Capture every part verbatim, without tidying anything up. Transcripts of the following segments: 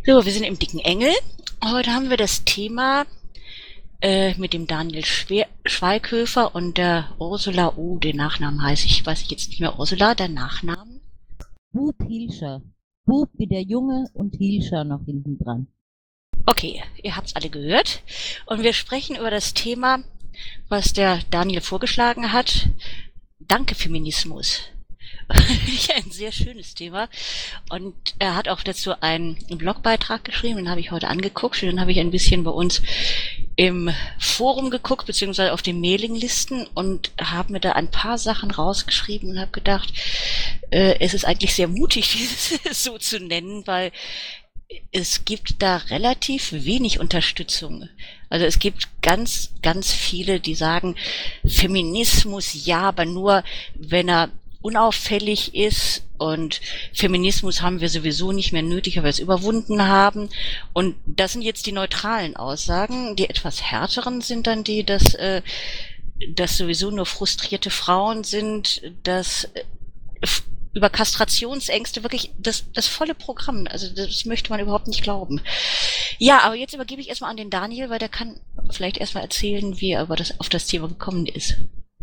So, wir sind im Dicken Engel. Heute haben wir das Thema äh, mit dem Daniel Schwer Schweighöfer und der Ursula, oh, den Nachnamen heißt ich, weiß ich jetzt nicht mehr, Ursula, der Nachnamen? Bub Hilscher. Bub wie der Junge und Hilscher noch hinten dran. Okay, ihr habt's alle gehört. Und wir sprechen über das Thema, was der Daniel vorgeschlagen hat. Danke, Feminismus. Ein sehr schönes Thema. Und er hat auch dazu einen Blogbeitrag geschrieben, den habe ich heute angeguckt. Und dann habe ich ein bisschen bei uns im Forum geguckt, beziehungsweise auf den Mailinglisten und habe mir da ein paar Sachen rausgeschrieben und habe gedacht, äh, es ist eigentlich sehr mutig, dieses so zu nennen, weil es gibt da relativ wenig Unterstützung. Also es gibt ganz, ganz viele, die sagen, Feminismus ja, aber nur, wenn er unauffällig ist, und Feminismus haben wir sowieso nicht mehr nötig, weil wir es überwunden haben. Und das sind jetzt die neutralen Aussagen. Die etwas härteren sind dann die, dass, äh, dass sowieso nur frustrierte Frauen sind, dass äh, über Kastrationsängste wirklich das, das volle Programm. Also das möchte man überhaupt nicht glauben. Ja, aber jetzt übergebe ich erstmal an den Daniel, weil der kann vielleicht erstmal erzählen, wie er über das, auf das Thema gekommen ist.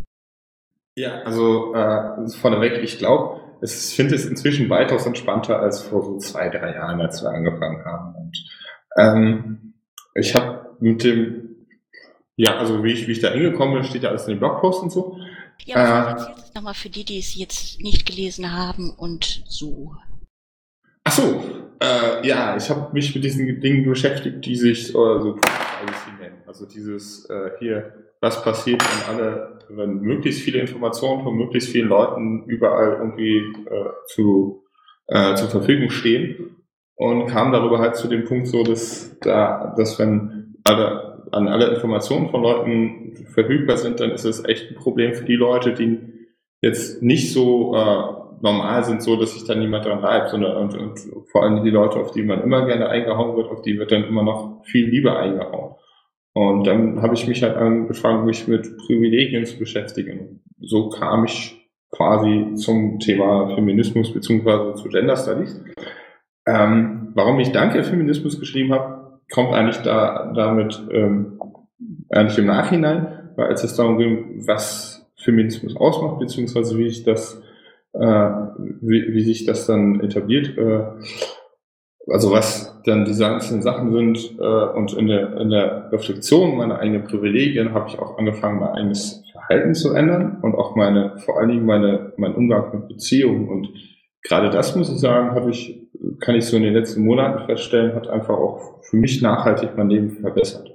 Ja, also äh, vorneweg, ich glaube, ich finde es inzwischen weitaus entspannter als vor so zwei, drei Jahren, als wir angefangen haben. Und ähm, ich habe mit dem, ja, also wie ich, wie ich da hingekommen bin, steht ja alles in den Blogposts und so. Ja, aber äh, erzählst du es nochmal für die, die es jetzt nicht gelesen haben und so. Ach so, äh, ja, ich habe mich mit diesen Dingen beschäftigt, die sich, oder so, nennen. Also dieses äh, hier, was passiert, wenn alle, wenn möglichst viele Informationen von möglichst vielen Leuten überall irgendwie äh, zu, äh, zur Verfügung stehen, und kam darüber halt zu dem Punkt so, dass da, dass wenn alle, an alle Informationen von Leuten verfügbar sind, dann ist es echt ein Problem für die Leute, die jetzt nicht so äh, normal sind, so dass sich da niemand dran reibt, sondern und, und vor allem die Leute, auf die man immer gerne eingehauen wird, auf die wird dann immer noch viel lieber eingehauen. Und dann habe ich mich halt angefangen, mich mit Privilegien zu beschäftigen. So kam ich quasi zum Thema Feminismus beziehungsweise zu Gender Studies. Ähm, warum ich Danke Feminismus geschrieben habe, kommt eigentlich da damit ähm, eigentlich im Nachhinein, weil als es darum ging, was Feminismus ausmacht, beziehungsweise wie ich das äh, wie, wie sich das dann etabliert, äh, also was dann diese einzelnen Sachen sind, äh, und in der, in der Reflexion meiner eigenen Privilegien habe ich auch angefangen, mein eigenes Verhalten zu ändern und auch meine, vor allen Dingen meine, mein Umgang mit Beziehungen. Und gerade das, muss ich sagen, habe ich, kann ich so in den letzten Monaten feststellen, hat einfach auch für mich nachhaltig mein Leben verbessert.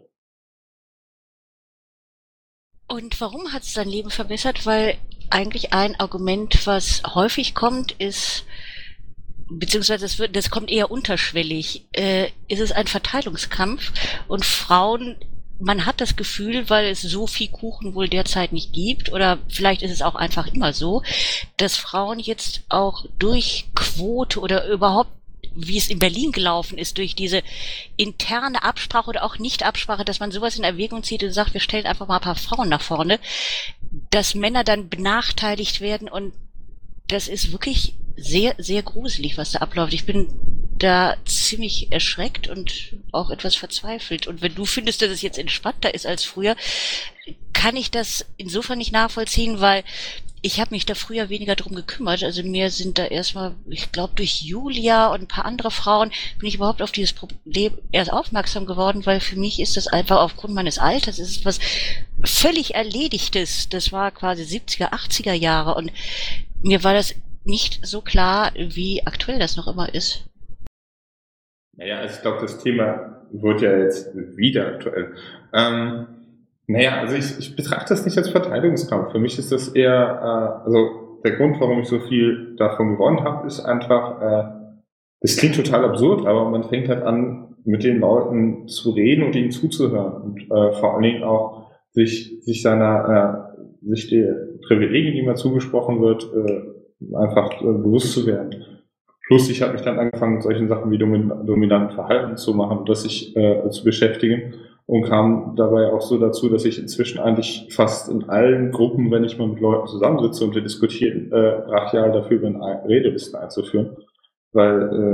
Und warum hat es dein Leben verbessert? Weil eigentlich ein Argument, was häufig kommt, ist, beziehungsweise das, wird, das kommt eher unterschwellig, äh, ist es ein Verteilungskampf, und Frauen, man hat das Gefühl, weil es so viel Kuchen wohl derzeit nicht gibt, oder vielleicht ist es auch einfach immer so, dass Frauen jetzt auch durch Quote oder überhaupt, wie es in Berlin gelaufen ist, durch diese interne Absprache oder auch Nicht-Absprache, dass man sowas in Erwägung zieht und sagt, wir stellen einfach mal ein paar Frauen nach vorne, dass Männer dann benachteiligt werden, und das ist wirklich sehr, sehr gruselig, was da abläuft. Ich bin da ziemlich erschreckt und auch etwas verzweifelt. Und wenn du findest, dass es jetzt entspannter ist als früher, kann ich das insofern nicht nachvollziehen, weil ich habe mich da früher weniger drum gekümmert. Also mir sind da erstmal, ich glaube durch Julia und ein paar andere Frauen, bin ich überhaupt auf dieses Problem erst aufmerksam geworden, weil für mich ist das einfach aufgrund meines Alters, ist es was völlig Erledigtes. Das war quasi siebziger, achtziger Jahre, und mir war das nicht so klar, wie aktuell das noch immer ist. Naja, also ich glaube, das Thema wird ja jetzt wieder aktuell. Ähm, naja, also ich, ich betrachte das nicht als Verteidigungskampf. Für mich ist das eher, äh, also der Grund, warum ich so viel davon gewonnen habe, ist einfach, äh, das klingt total absurd, aber man fängt halt an, mit den Leuten zu reden und ihnen zuzuhören und äh, vor allen Dingen auch sich, sich seiner, äh, sich der Privilegien, die mir zugesprochen wird, äh, einfach äh, bewusst zu werden. Plus ich habe mich dann angefangen, mit solchen Sachen wie domin- dominanten Verhalten zu machen, das sich äh, zu beschäftigen, und kam dabei auch so dazu, dass ich inzwischen eigentlich fast in allen Gruppen, wenn ich mal mit Leuten zusammensitze und wir diskutieren, äh, brachial dafür bin, Redelisten einzuführen, weil äh,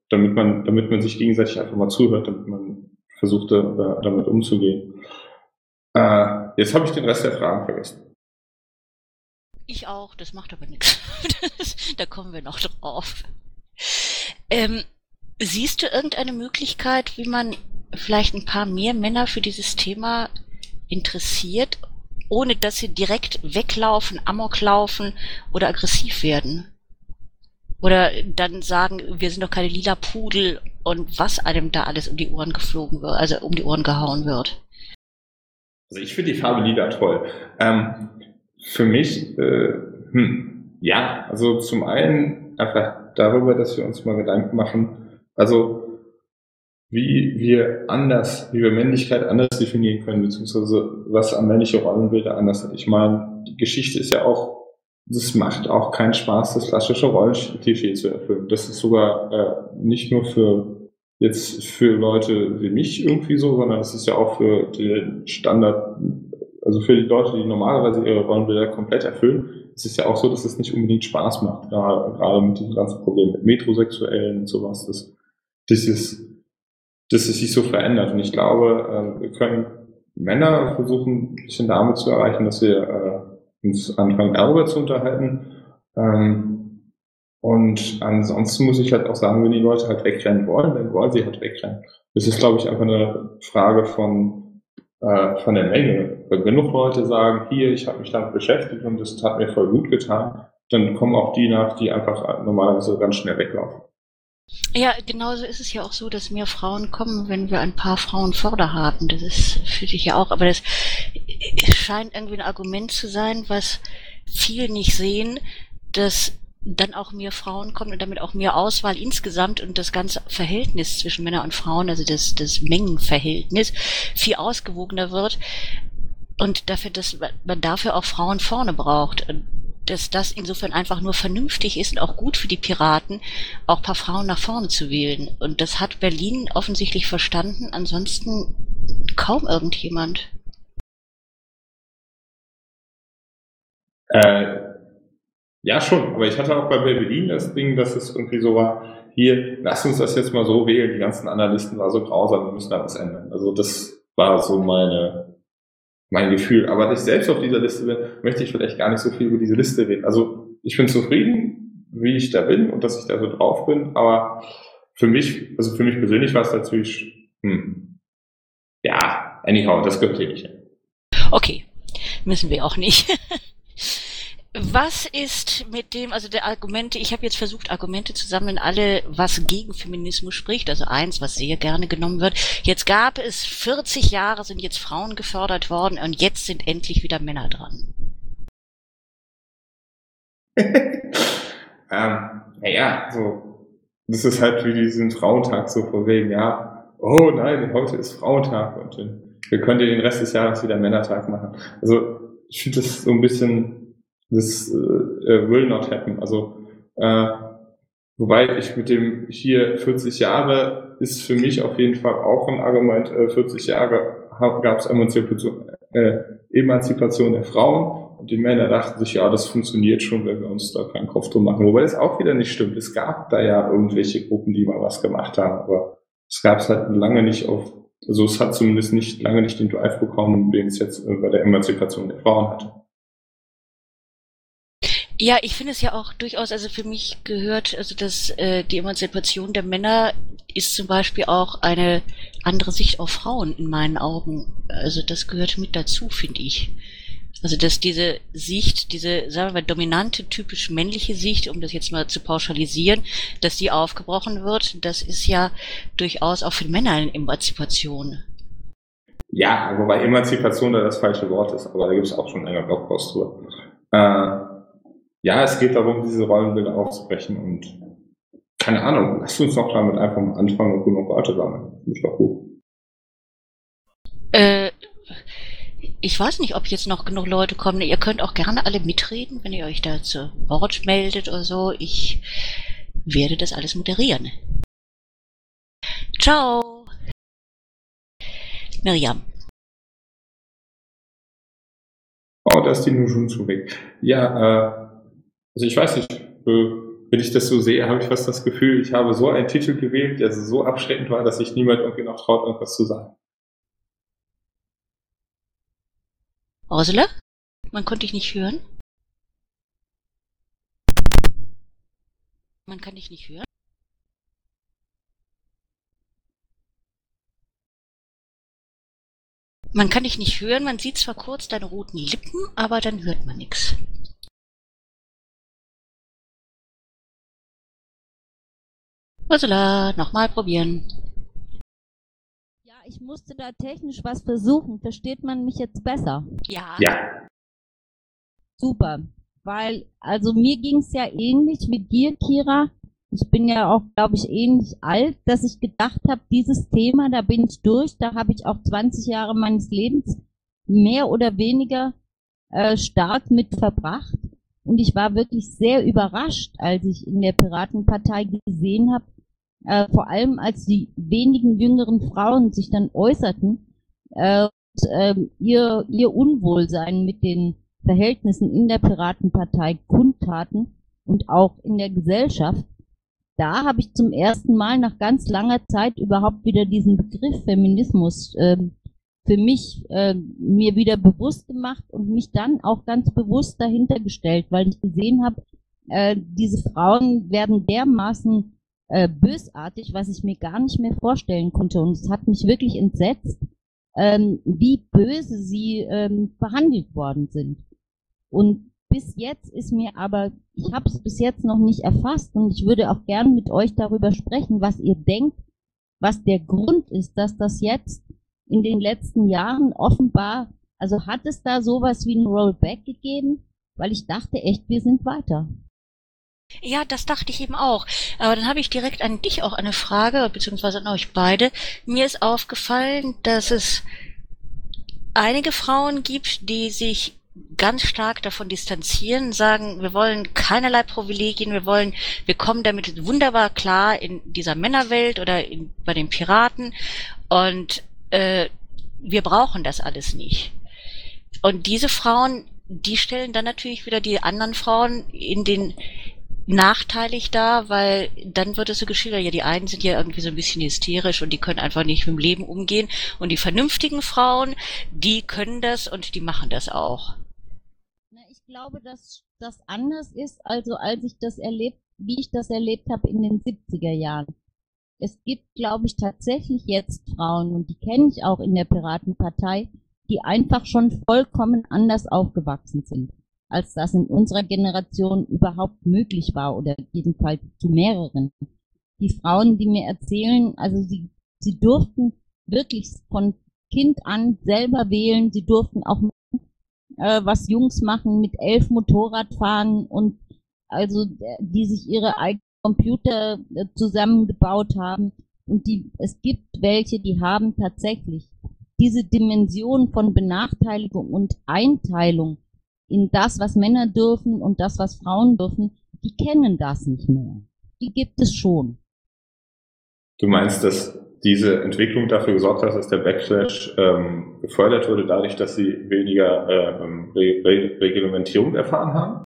damit man, damit man sich gegenseitig einfach mal zuhört, damit man versucht, da, damit umzugehen. Äh, jetzt habe ich den Rest der Fragen vergessen. Ich auch, das macht aber nichts. Da kommen wir noch drauf. Ähm, siehst du irgendeine Möglichkeit, wie man vielleicht ein paar mehr Männer für dieses Thema interessiert, ohne dass sie direkt weglaufen, Amok laufen oder aggressiv werden? Oder dann sagen, wir sind doch keine lila Pudel und was einem da alles um die Ohren geflogen wird, also um die Ohren gehauen wird. Also ich finde die Farbe lila toll. Ähm, für mich, äh, hm, ja, also zum einen einfach darüber, dass wir uns mal Gedanken machen, also wie wir anders, wie wir Männlichkeit anders definieren können, beziehungsweise was an männliche Rollenbilder anders hat. Ich meine, die Geschichte ist ja auch, das macht auch keinen Spaß, das klassische Rollenklischee zu erfüllen. Das ist sogar äh, nicht nur für jetzt für Leute wie mich irgendwie so, sondern es ist ja auch für den Standard, also für die Leute, die normalerweise ihre Rollenbilder komplett erfüllen. Es ist ja auch so, dass es nicht unbedingt Spaß macht, gerade, gerade mit diesem ganzen Problem mit Metrosexuellen und sowas, dass dieses dass es sich so verändert. Und ich glaube, äh, wir können Männer versuchen, ein bisschen damit zu erreichen, dass wir äh, uns anfangen, darüber zu unterhalten. Ähm, und ansonsten muss ich halt auch sagen, wenn die Leute halt wegrennen wollen, dann wollen sie halt wegrennen. Das ist, glaube ich, einfach eine Frage von, äh, von der Menge. Wenn genug Leute sagen, hier, ich habe mich damit beschäftigt und das hat mir voll gut getan, dann kommen auch die nach, die einfach normalerweise ganz schnell weglaufen. Ja, genauso ist es ja auch so, dass mehr Frauen kommen, wenn wir ein paar Frauen haben. Das ist für dich ja auch, aber das scheint irgendwie ein Argument zu sein, was viele nicht sehen, dass dann auch mehr Frauen kommen und damit auch mehr Auswahl insgesamt und das ganze Verhältnis zwischen Männern und Frauen, also das, das Mengenverhältnis, viel ausgewogener wird und dafür, dass man dafür auch Frauen vorne braucht. Und dass das insofern einfach nur vernünftig ist und auch gut für die Piraten, auch ein paar Frauen nach vorne zu wählen. Und das hat Berlin offensichtlich verstanden, ansonsten kaum irgendjemand. Äh, ja, schon, aber ich hatte auch bei Berlin das Ding, dass es irgendwie so war, hier, lass uns das jetzt mal so wählen, die ganzen Analysten waren so grausam, wir müssen da was ändern. Also das war so meine mein Gefühl. Aber dass ich selbst auf dieser Liste bin, möchte ich vielleicht gar nicht so viel über diese Liste reden. Also ich bin zufrieden, wie ich da bin und dass ich da so drauf bin, aber für mich, also für mich persönlich war es natürlich, hm, ja, anyhow, das gehört hier nicht hin. Okay, müssen wir auch nicht. Was ist mit dem, also der Argumente, ich habe jetzt versucht, Argumente zu sammeln, alle, was gegen Feminismus spricht, also eins, was sehr gerne genommen wird. Jetzt gab es vierzig Jahre, sind jetzt Frauen gefördert worden und jetzt sind endlich wieder Männer dran. ähm, naja, so, das ist halt wie diesen Frauentag so vor wegen, ja, oh nein, heute ist Frauentag und wir können den Rest des Jahres wieder Männertag machen. Also ich finde das so ein bisschen, das äh, will not happen. Also äh, wobei ich mit dem hier vierzig Jahre ist für mich auf jeden Fall auch ein Argument. Äh, vierzig Jahre gab es Emanzipation, äh, Emanzipation der Frauen und die Männer dachten sich, ja, das funktioniert schon, wenn wir uns da keinen Kopf drum machen. Wobei das auch wieder nicht stimmt. Es gab da ja irgendwelche Gruppen, die mal was gemacht haben, aber es gab es halt lange nicht auf, also es hat zumindest nicht lange nicht den Drive bekommen, den es jetzt äh, bei der Emanzipation der Frauen hatte. Ja, ich finde es ja auch durchaus, also für mich gehört, also dass äh, die Emanzipation der Männer ist zum Beispiel auch eine andere Sicht auf Frauen in meinen Augen. Also das gehört mit dazu, finde ich. Also dass diese Sicht, diese, sagen wir mal, dominante, typisch männliche Sicht, um das jetzt mal zu pauschalisieren, dass die aufgebrochen wird, das ist ja durchaus auch für Männer eine Emanzipation. Ja, wobei Emanzipation da das falsche Wort ist, aber da gibt es auch schon einen Blogpost drüber. Äh, Ja, es geht darum, diese Rollenbilder aufzubrechen und keine Ahnung, lass uns doch damit einfach mal anfangen und genug Leute sammeln. Das ist doch gut. Äh, ich weiß nicht, ob jetzt noch genug Leute kommen. Ihr könnt auch gerne alle mitreden, wenn ihr euch da zu Wort meldet oder so. Ich werde das alles moderieren. Ciao! Miriam. Oh, da ist die nur schon zu weg. Ja, äh, also ich weiß nicht, äh, wenn ich das so sehe, habe ich fast das Gefühl, ich habe so einen Titel gewählt, der so abschreckend war, dass sich niemand irgendwie noch traut, irgendwas zu sagen. Ursula? Man konnte dich nicht hören? Man kann dich nicht hören? Man kann dich nicht hören, man sieht zwar kurz deine roten Lippen, aber dann hört man nichts. Ursula, nochmal probieren. Ja, ich musste da technisch was versuchen. Versteht man mich jetzt besser? Ja. Ja. Super. Weil, also mir ging's ja ähnlich wie dir, Kira. Ich bin ja auch, glaube ich, ähnlich alt, dass ich gedacht habe, dieses Thema, da bin ich durch, da habe ich auch zwanzig Jahre meines Lebens mehr oder weniger äh, stark mit verbracht. Und ich war wirklich sehr überrascht, als ich in der Piratenpartei gesehen habe, äh, vor allem als die wenigen jüngeren Frauen sich dann äußerten, äh, und, äh, ihr, ihr Unwohlsein mit den Verhältnissen in der Piratenpartei kundtaten und auch in der Gesellschaft. Da habe ich zum ersten Mal nach ganz langer Zeit überhaupt wieder diesen Begriff Feminismus äh, für mich äh, mir wieder bewusst gemacht und mich dann auch ganz bewusst dahinter gestellt, weil ich gesehen habe, äh, diese Frauen werden dermaßen äh, bösartig, was ich mir gar nicht mehr vorstellen konnte. Und es hat mich wirklich entsetzt, ähm, wie böse sie ähm, behandelt worden sind. Und bis jetzt ist mir aber, ich habe es bis jetzt noch nicht erfasst und ich würde auch gern mit euch darüber sprechen, was ihr denkt, was der Grund ist, dass das jetzt in den letzten Jahren offenbar, also hat es da sowas wie ein Rollback gegeben? Weil ich dachte echt, wir sind weiter. Ja, das dachte ich eben auch. Aber dann habe ich direkt an dich auch eine Frage, beziehungsweise an euch beide. Mir ist aufgefallen, dass es einige Frauen gibt, die sich ganz stark davon distanzieren, sagen, wir wollen keinerlei Privilegien, wir wollen, wir kommen damit wunderbar klar in dieser Männerwelt oder in, bei den Piraten und äh, wir brauchen das alles nicht. Und diese Frauen, die stellen dann natürlich wieder die anderen Frauen in den nachteilig dar, weil dann wird es so geschildert, ja, die einen sind ja irgendwie so ein bisschen hysterisch und die können einfach nicht mit dem Leben umgehen und die vernünftigen Frauen, die können das und die machen das auch. Ich glaube, dass das anders ist, also als ich das erlebt, wie ich das erlebt habe in den siebziger Jahren. Es gibt, glaube ich, tatsächlich jetzt Frauen, und die kenne ich auch in der Piratenpartei, die einfach schon vollkommen anders aufgewachsen sind, als das in unserer Generation überhaupt möglich war, oder jedenfalls zu mehreren. Die Frauen, die mir erzählen, also sie, sie durften wirklich von Kind an selber wählen, sie durften auch äh, was Jungs machen, mit elf Motorrad fahren und also die sich ihre eigenen Computer äh, zusammengebaut haben. Und die, es gibt welche, die haben tatsächlich diese Dimension von Benachteiligung und Einteilung in das, was Männer dürfen und das, was Frauen dürfen, die kennen das nicht mehr. Die gibt es schon. Du meinst, dass diese Entwicklung dafür gesorgt hat, dass der Backlash ähm, gefördert wurde, dadurch, dass sie weniger äh, Re Re Reglementierung erfahren haben?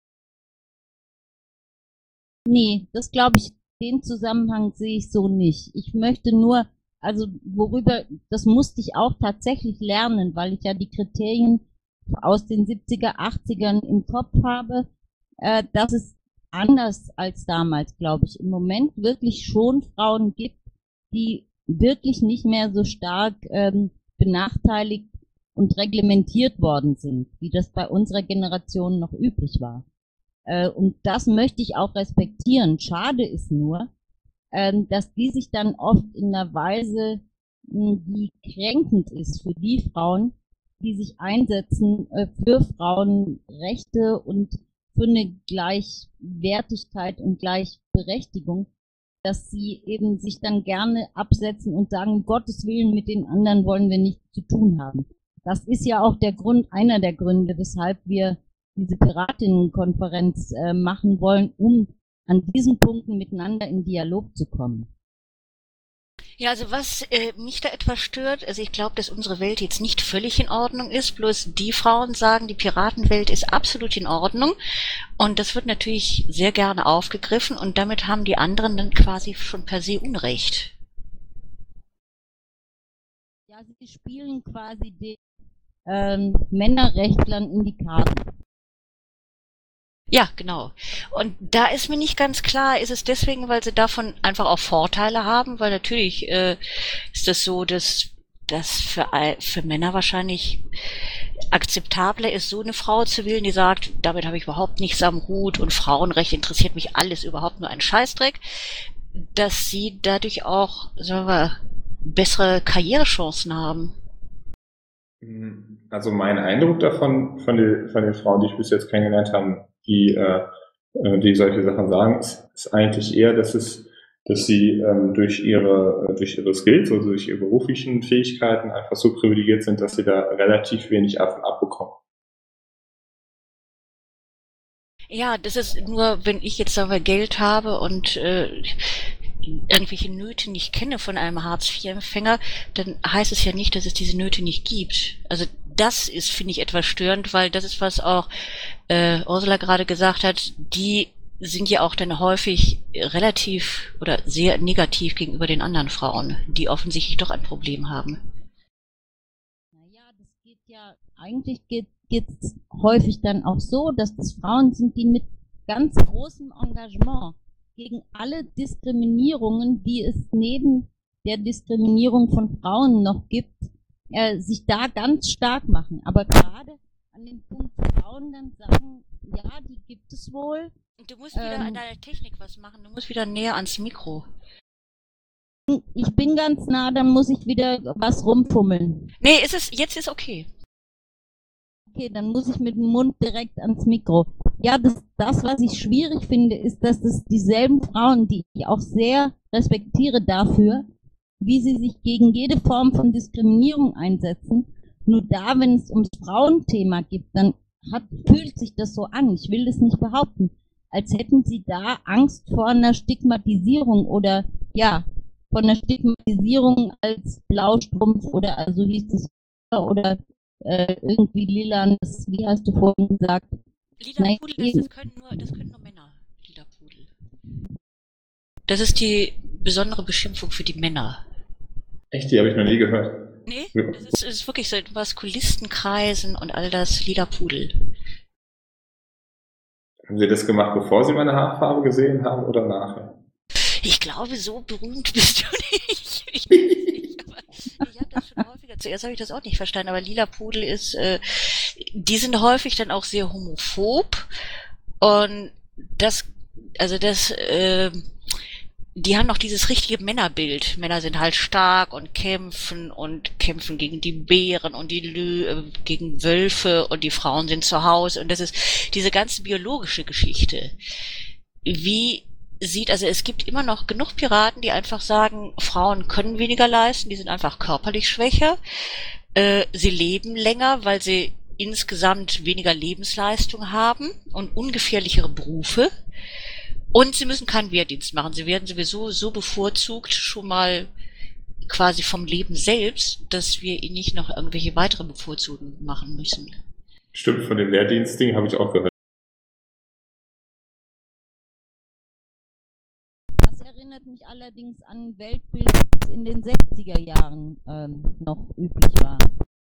Nee, das glaube ich, den Zusammenhang sehe ich so nicht. Ich möchte nur, also worüber, das musste ich auch tatsächlich lernen, weil ich ja die Kriterien aus den siebziger, achtzigern im Kopf habe, äh, dass es anders als damals, glaube ich, im Moment wirklich schon Frauen gibt, die wirklich nicht mehr so stark ähm, benachteiligt und reglementiert worden sind, wie das bei unserer Generation noch üblich war. Äh, und das möchte ich auch respektieren. Schade ist nur, äh, dass die sich dann oft in einer Weise, mh, die kränkend ist für die Frauen, die sich einsetzen äh, für Frauenrechte und für eine Gleichwertigkeit und Gleichberechtigung, dass sie eben sich dann gerne absetzen und sagen, um Gottes Willen, mit den anderen wollen wir nichts zu tun haben. Das ist ja auch der Grund, einer der Gründe, weshalb wir diese Piratinnenkonferenz äh, machen wollen, um an diesen Punkten miteinander in Dialog zu kommen. Ja, also was äh, mich da etwas stört, also ich glaube, dass unsere Welt jetzt nicht völlig in Ordnung ist, bloß die Frauen sagen, die Piratenwelt ist absolut in Ordnung und das wird natürlich sehr gerne aufgegriffen und damit haben die anderen dann quasi schon per se Unrecht. Ja, sie spielen quasi den ähm, Männerrechtlern in die Karten. Ja, genau. Und da ist mir nicht ganz klar, ist es deswegen, weil sie davon einfach auch Vorteile haben, weil natürlich äh, ist das so, dass das für, für Männer wahrscheinlich akzeptabler ist, so eine Frau zu wählen, die sagt, damit habe ich überhaupt nichts am Hut und Frauenrecht interessiert mich alles überhaupt nur ein Scheißdreck, dass sie dadurch auch, sagen wir, bessere Karrierechancen haben. Also mein Eindruck davon, von den, von den Frauen, die ich bis jetzt kennengelernt habe, die, äh, die solche Sachen sagen, ist, ist eigentlich eher, dass es, dass sie ähm, durch ihre, durch ihre Skills, also durch ihre beruflichen Fähigkeiten einfach so privilegiert sind, dass sie da relativ wenig ab und abbekommen. Ja, das ist nur, wenn ich jetzt aber Geld habe und äh, irgendwelche Nöte nicht kenne von einem Hartz-vier-Empfänger, dann heißt es ja nicht, dass es diese Nöte nicht gibt. Also das ist, finde ich, etwas störend, weil das ist, was auch äh, Ursula gerade gesagt hat, die sind ja auch dann häufig relativ oder sehr negativ gegenüber den anderen Frauen, die offensichtlich doch ein Problem haben. Naja, das geht ja, eigentlich geht es häufig dann auch so, dass das Frauen sind, die mit ganz großem Engagement gegen alle Diskriminierungen, die es neben der Diskriminierung von Frauen noch gibt, äh, sich da ganz stark machen. Aber gerade an den Punkt Frauen dann sagen, ja, die gibt es wohl. Du musst wieder ähm, an deiner Technik was machen, du musst wieder näher ans Mikro. Ich bin ganz nah, dann muss ich wieder was rumfummeln. Nee, ist es, jetzt ist okay. Okay, dann muss ich mit dem Mund direkt ans Mikro. Ja, das, das, was ich schwierig finde, ist, dass es dieselben Frauen, die ich auch sehr respektiere dafür, wie sie sich gegen jede Form von Diskriminierung einsetzen, nur da, wenn es ums Frauenthema geht, dann hat, fühlt sich das so an, ich will das nicht behaupten, als hätten sie da Angst vor einer Stigmatisierung oder, ja, von einer Stigmatisierung als Blaustrumpf oder, also hieß es, oder äh, irgendwie lilan, das, wie hast du vorhin gesagt? Lila Pudel, das, das, können nur, das können nur Männer, lila Pudel. Das ist die besondere Beschimpfung für die Männer. Echt, die habe ich noch nie gehört. Nee, ja. das, ist, das ist wirklich so in Maskulistenkreisen und all das, lila Pudel. Haben Sie das gemacht, bevor Sie meine Haarfarbe gesehen haben oder nachher? Ich glaube, so berühmt bist du nicht. Ich weiß nicht, aber ich habe das schon häufiger, zuerst habe ich das auch nicht verstanden, aber lila Pudel ist, äh, die sind häufig dann auch sehr homophob und das, also das, äh, die haben noch dieses richtige Männerbild. Männer sind halt stark und kämpfen und kämpfen gegen die Bären und die Lü äh, gegen Wölfe und die Frauen sind zu Hause und das ist diese ganze biologische Geschichte. Wie sieht, also es gibt immer noch genug Piraten, die einfach sagen, Frauen können weniger leisten, die sind einfach körperlich schwächer. Äh, sie leben länger, weil sie insgesamt weniger Lebensleistung haben und ungefährlichere Berufe. Und sie müssen keinen Wehrdienst machen. Sie werden sowieso so bevorzugt schon mal quasi vom Leben selbst, dass wir ihnen nicht noch irgendwelche weitere Bevorzugungen machen müssen. Stimmt, von dem Wehrdienstding habe ich auch gehört. Das erinnert mich allerdings an ein Weltbild, das in den sechziger Jahren ähm, noch üblich war.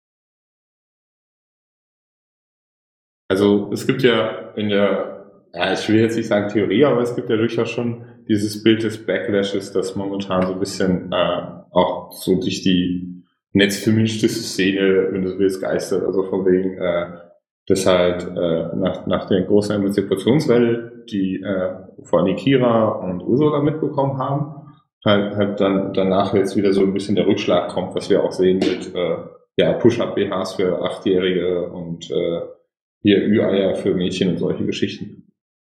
Also es gibt ja in der Ja, ich will jetzt nicht sagen Theorie, aber es gibt ja durchaus schon dieses Bild des Backlashes, das momentan so ein bisschen äh, auch so durch die netzfeministische Szene, wenn du so willst, geistert. Also von wegen, äh, dass halt äh, nach, nach der großen Emanzipationswelle, die äh, vor allem Kira und Ursula mitbekommen haben, halt, halt dann danach jetzt wieder so ein bisschen der Rückschlag kommt, was wir auch sehen mit äh, ja, Push-Up-B Hs für Achtjährige und äh, hier Ü-Eier für Mädchen und solche Geschichten.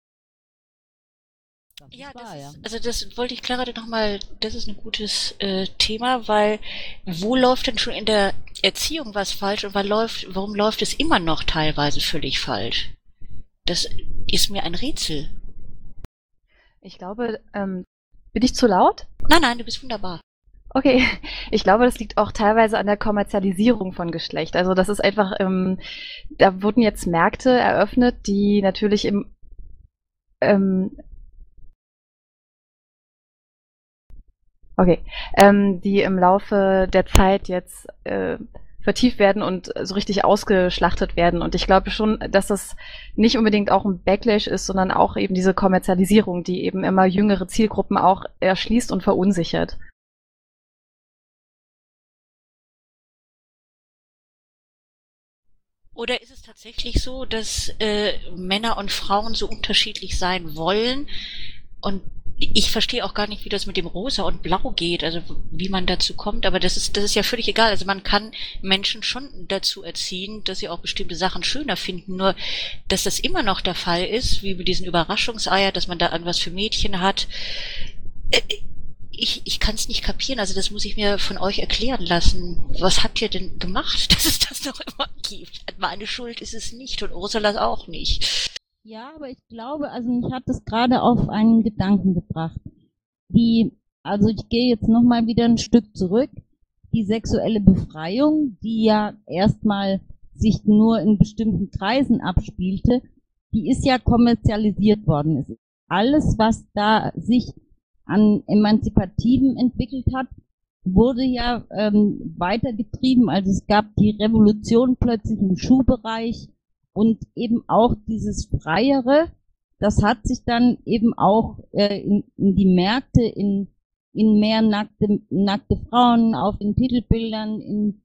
Ja, das ist, also das wollte ich Clara nochmal, das ist ein gutes äh, Thema, weil wo läuft denn schon in der Erziehung was falsch und was läuft, warum läuft es immer noch teilweise völlig falsch? Das ist mir ein Rätsel. Ich glaube, ähm, bin ich zu laut? Nein, nein, du bist wunderbar. Okay, ich glaube, das liegt auch teilweise an der Kommerzialisierung von Geschlecht. Also das ist einfach, ähm, da wurden jetzt Märkte eröffnet, die natürlich im ähm, okay, ähm, die im Laufe der Zeit jetzt äh, vertieft werden und so richtig ausgeschlachtet werden. Und ich glaube schon, dass das nicht unbedingt auch ein Backlash ist, sondern auch eben diese Kommerzialisierung, die eben immer jüngere Zielgruppen auch erschließt und verunsichert. Oder ist es tatsächlich so, dass äh, Männer und Frauen so unterschiedlich sein wollen? Und ich verstehe auch gar nicht, wie das mit dem Rosa und Blau geht, also wie man dazu kommt, aber das ist, das ist ja völlig egal. Also man kann Menschen schon dazu erziehen, dass sie auch bestimmte Sachen schöner finden, nur dass das immer noch der Fall ist, wie mit diesen Überraschungseier, dass man da irgendwas für Mädchen hat. Äh, Ich, ich kann es nicht kapieren, also das muss ich mir von euch erklären lassen. Was habt ihr denn gemacht, dass es das noch immer gibt? Meine Schuld ist es nicht und Ursulas auch nicht. Ja, aber ich glaube, also mich hat das gerade auf einen Gedanken gebracht. Die, also ich gehe jetzt nochmal wieder ein Stück zurück. Die sexuelle Befreiung, die ja erstmal sich nur in bestimmten Kreisen abspielte, die ist ja kommerzialisiert worden. Es ist alles, was da sich an Emanzipativen entwickelt hat, wurde ja ähm, weitergetrieben. Also es gab die Revolution plötzlich im Schuhbereich und eben auch dieses Freiere, das hat sich dann eben auch äh, in, in die Märkte, in, in mehr nackte, nackte Frauen auf den Titelbildern, in,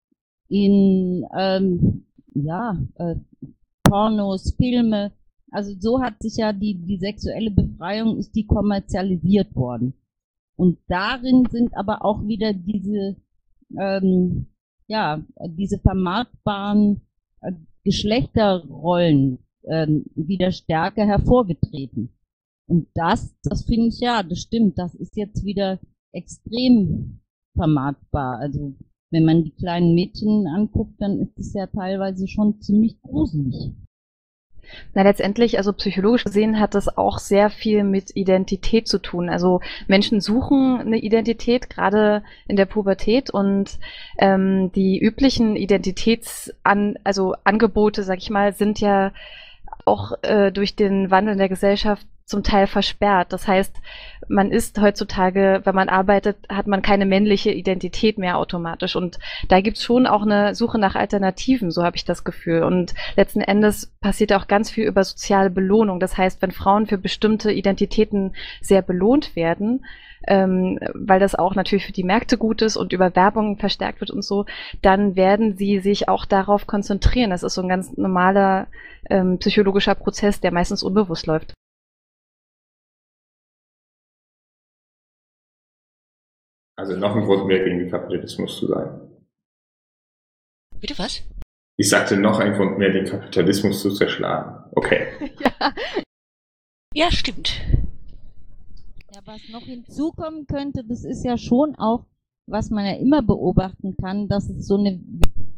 in ähm, ja, äh, Pornos, Filme. Also so hat sich ja die, die sexuelle Befreiung, ist die kommerzialisiert worden. Und darin sind aber auch wieder diese, ähm, ja, diese vermarktbaren äh, Geschlechterrollen ähm, wieder stärker hervorgetreten. Und das, das finde ich ja, das stimmt, das ist jetzt wieder extrem vermarktbar. Also wenn man die kleinen Mädchen anguckt, dann ist es ja teilweise schon ziemlich gruselig. Na, letztendlich, also psychologisch gesehen, hat das auch sehr viel mit Identität zu tun. Also Menschen suchen eine Identität, gerade in der Pubertät, und ähm, die üblichen Identitätsan, also Angebote, sag ich mal, sind ja auch äh, durch den Wandel in der Gesellschaft zum Teil versperrt. Das heißt, man ist heutzutage, wenn man arbeitet, hat man keine männliche Identität mehr automatisch. Und da gibt's schon auch eine Suche nach Alternativen, so habe ich das Gefühl. Und letzten Endes passiert auch ganz viel über soziale Belohnung. Das heißt, wenn Frauen für bestimmte Identitäten sehr belohnt werden, ähm, weil das auch natürlich für die Märkte gut ist und über Werbung verstärkt wird und so, dann werden sie sich auch darauf konzentrieren. Das ist so ein ganz normaler ähm, psychologischer Prozess, der meistens unbewusst läuft. Also noch ein Grund mehr gegen den Kapitalismus zu sein. Bitte was? Ich sagte noch ein Grund mehr, den Kapitalismus zu zerschlagen. Okay. Ja. Ja, stimmt. Ja, was noch hinzukommen könnte, das ist ja schon auch, was man ja immer beobachten kann, dass es so eine...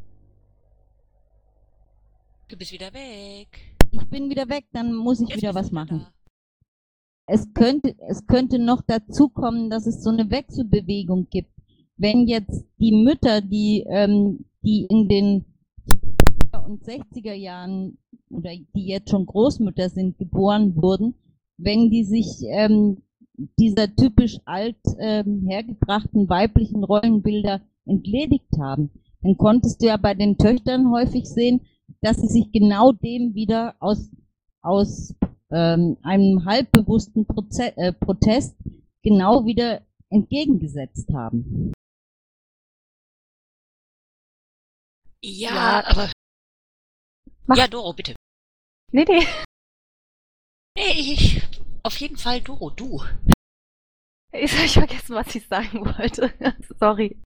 Du bist wieder weg. Ich bin wieder weg, dann muss ich Jetzt wieder bist was du wieder machen. da. Es könnte, es könnte noch dazu kommen, dass es so eine Wechselbewegung gibt. Wenn jetzt die Mütter, die, ähm, die in den fünfziger und sechziger Jahren oder die jetzt schon Großmütter sind, geboren wurden, wenn die sich ähm, dieser typisch alt ähm, hergebrachten weiblichen Rollenbilder entledigt haben, dann konntest du ja bei den Töchtern häufig sehen, dass sie sich genau dem wieder aus, aus ähm, einem halbbewussten Proze äh, Protest genau wieder entgegengesetzt haben. Ja, Ja, aber... Mach. Ja, Doro, bitte. Nee, nee. Nee, ich... Auf jeden Fall Doro, du. Ich habe vergessen, was ich sagen wollte. Sorry.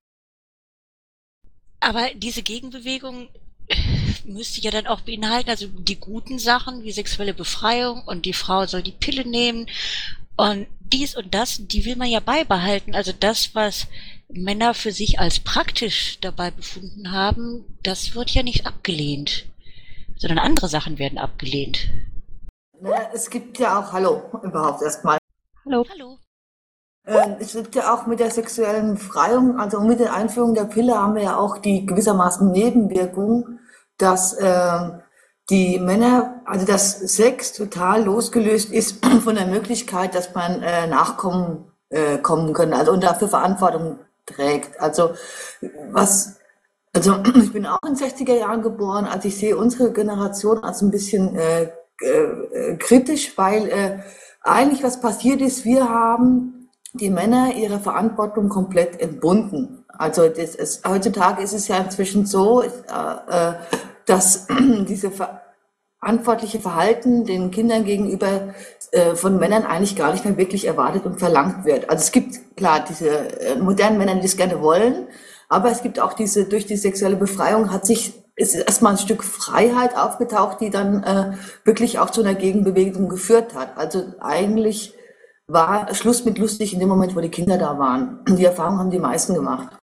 Aber diese Gegenbewegung müsste ja dann auch beinhalten, also die guten Sachen wie sexuelle Befreiung und die Frau soll die Pille nehmen und dies und das, die will man ja beibehalten. Also das, was Männer für sich als praktisch dabei befunden haben, das wird ja nicht abgelehnt, sondern andere Sachen werden abgelehnt. Es gibt ja auch, hallo, überhaupt erstmal. Hallo. Hallo. Äh, Es gibt ja auch mit der sexuellen Befreiung, also mit der Einführung der Pille haben wir ja auch die gewissermaßen Nebenwirkung, dass äh, die Männer, also dass Sex total losgelöst ist von der Möglichkeit, dass man äh, Nachkommen äh, kommen können, also und dafür Verantwortung trägt. Also was, also ich bin auch in den sechziger Jahren geboren, also ich sehe unsere Generation als ein bisschen äh, äh, kritisch, weil äh, eigentlich was passiert ist, wir haben die Männer ihrer Verantwortung komplett entbunden. Also das ist, heutzutage ist es ja inzwischen so, äh, äh, dass diese verantwortliche Verhalten den Kindern gegenüber äh, von Männern eigentlich gar nicht mehr wirklich erwartet und verlangt wird. Also es gibt klar diese äh, modernen Männer, die das gerne wollen, aber es gibt auch diese, durch die sexuelle Befreiung hat sich, ist erstmal ein Stück Freiheit aufgetaucht, die dann äh, wirklich auch zu einer Gegenbewegung geführt hat. Also eigentlich war Schluss mit lustig in dem Moment, wo die Kinder da waren. Die Erfahrung haben die meisten gemacht.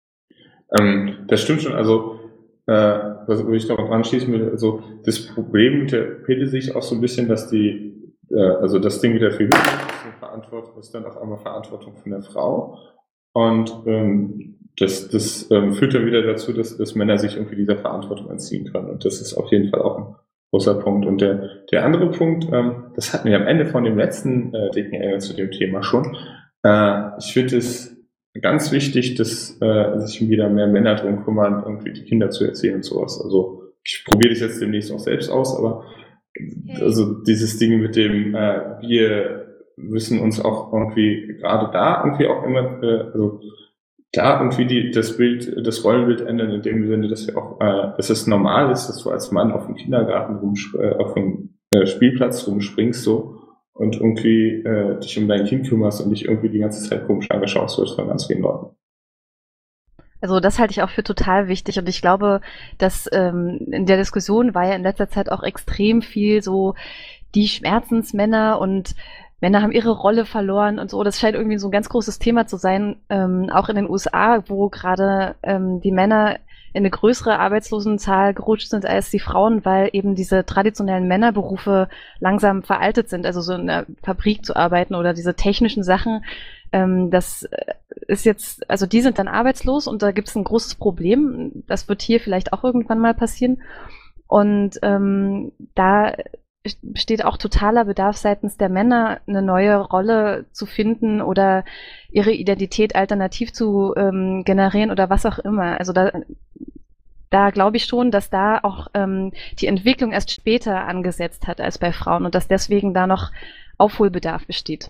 Ähm, das stimmt schon. Also, äh, was wo ich noch anschließen will, also das Problem mit der Pille sehe ich auch so ein bisschen, dass die, äh, also das Ding wieder für Verantwortung ist dann auf einmal Verantwortung von der Frau. Und ähm, das, das ähm, führt dann wieder dazu, dass, dass Männer sich irgendwie dieser Verantwortung entziehen können. Und das ist auf jeden Fall auch ein großer Punkt. Und der, der andere Punkt, ähm, das hatten wir am Ende von dem letzten äh, dicken Engel zu dem Thema schon. Äh, ich finde es ganz wichtig, dass äh, sich wieder mehr Männer drum kümmern, irgendwie die Kinder zu erziehen und sowas. Also ich probiere das jetzt demnächst auch selbst aus, aber also dieses Ding mit dem, äh, wir müssen uns auch irgendwie gerade da irgendwie auch immer, äh, also da irgendwie die, das Bild, das Rollenbild ändern, in dem Sinne, dass wir auch, äh, dass es normal ist, dass du als Mann auf dem Kindergarten rumsp äh, auf dem äh, Spielplatz rumspringst so und irgendwie äh, dich um dein Kind kümmerst und dich irgendwie die ganze Zeit komisch angeschaut wirst von ganz vielen Leuten. Also das halte ich auch für total wichtig und ich glaube, dass ähm, in der Diskussion war ja in letzter Zeit auch extrem viel so die Schmerzensmänner und Männer haben ihre Rolle verloren und so. Das scheint irgendwie so ein ganz großes Thema zu sein, ähm, auch in den U S A, wo gerade ähm, die Männer in eine größere Arbeitslosenzahl gerutscht sind als die Frauen, weil eben diese traditionellen Männerberufe langsam veraltet sind, also so in der Fabrik zu arbeiten oder diese technischen Sachen. Ähm, das ist jetzt, also die sind dann arbeitslos und da gibt es ein großes Problem. Das wird hier vielleicht auch irgendwann mal passieren. Und ähm, da besteht auch totaler Bedarf seitens der Männer, eine neue Rolle zu finden oder ihre Identität alternativ zu ähm, generieren oder was auch immer. Also da, da glaube ich schon, dass da auch ähm, die Entwicklung erst später angesetzt hat als bei Frauen und dass deswegen da noch Aufholbedarf besteht.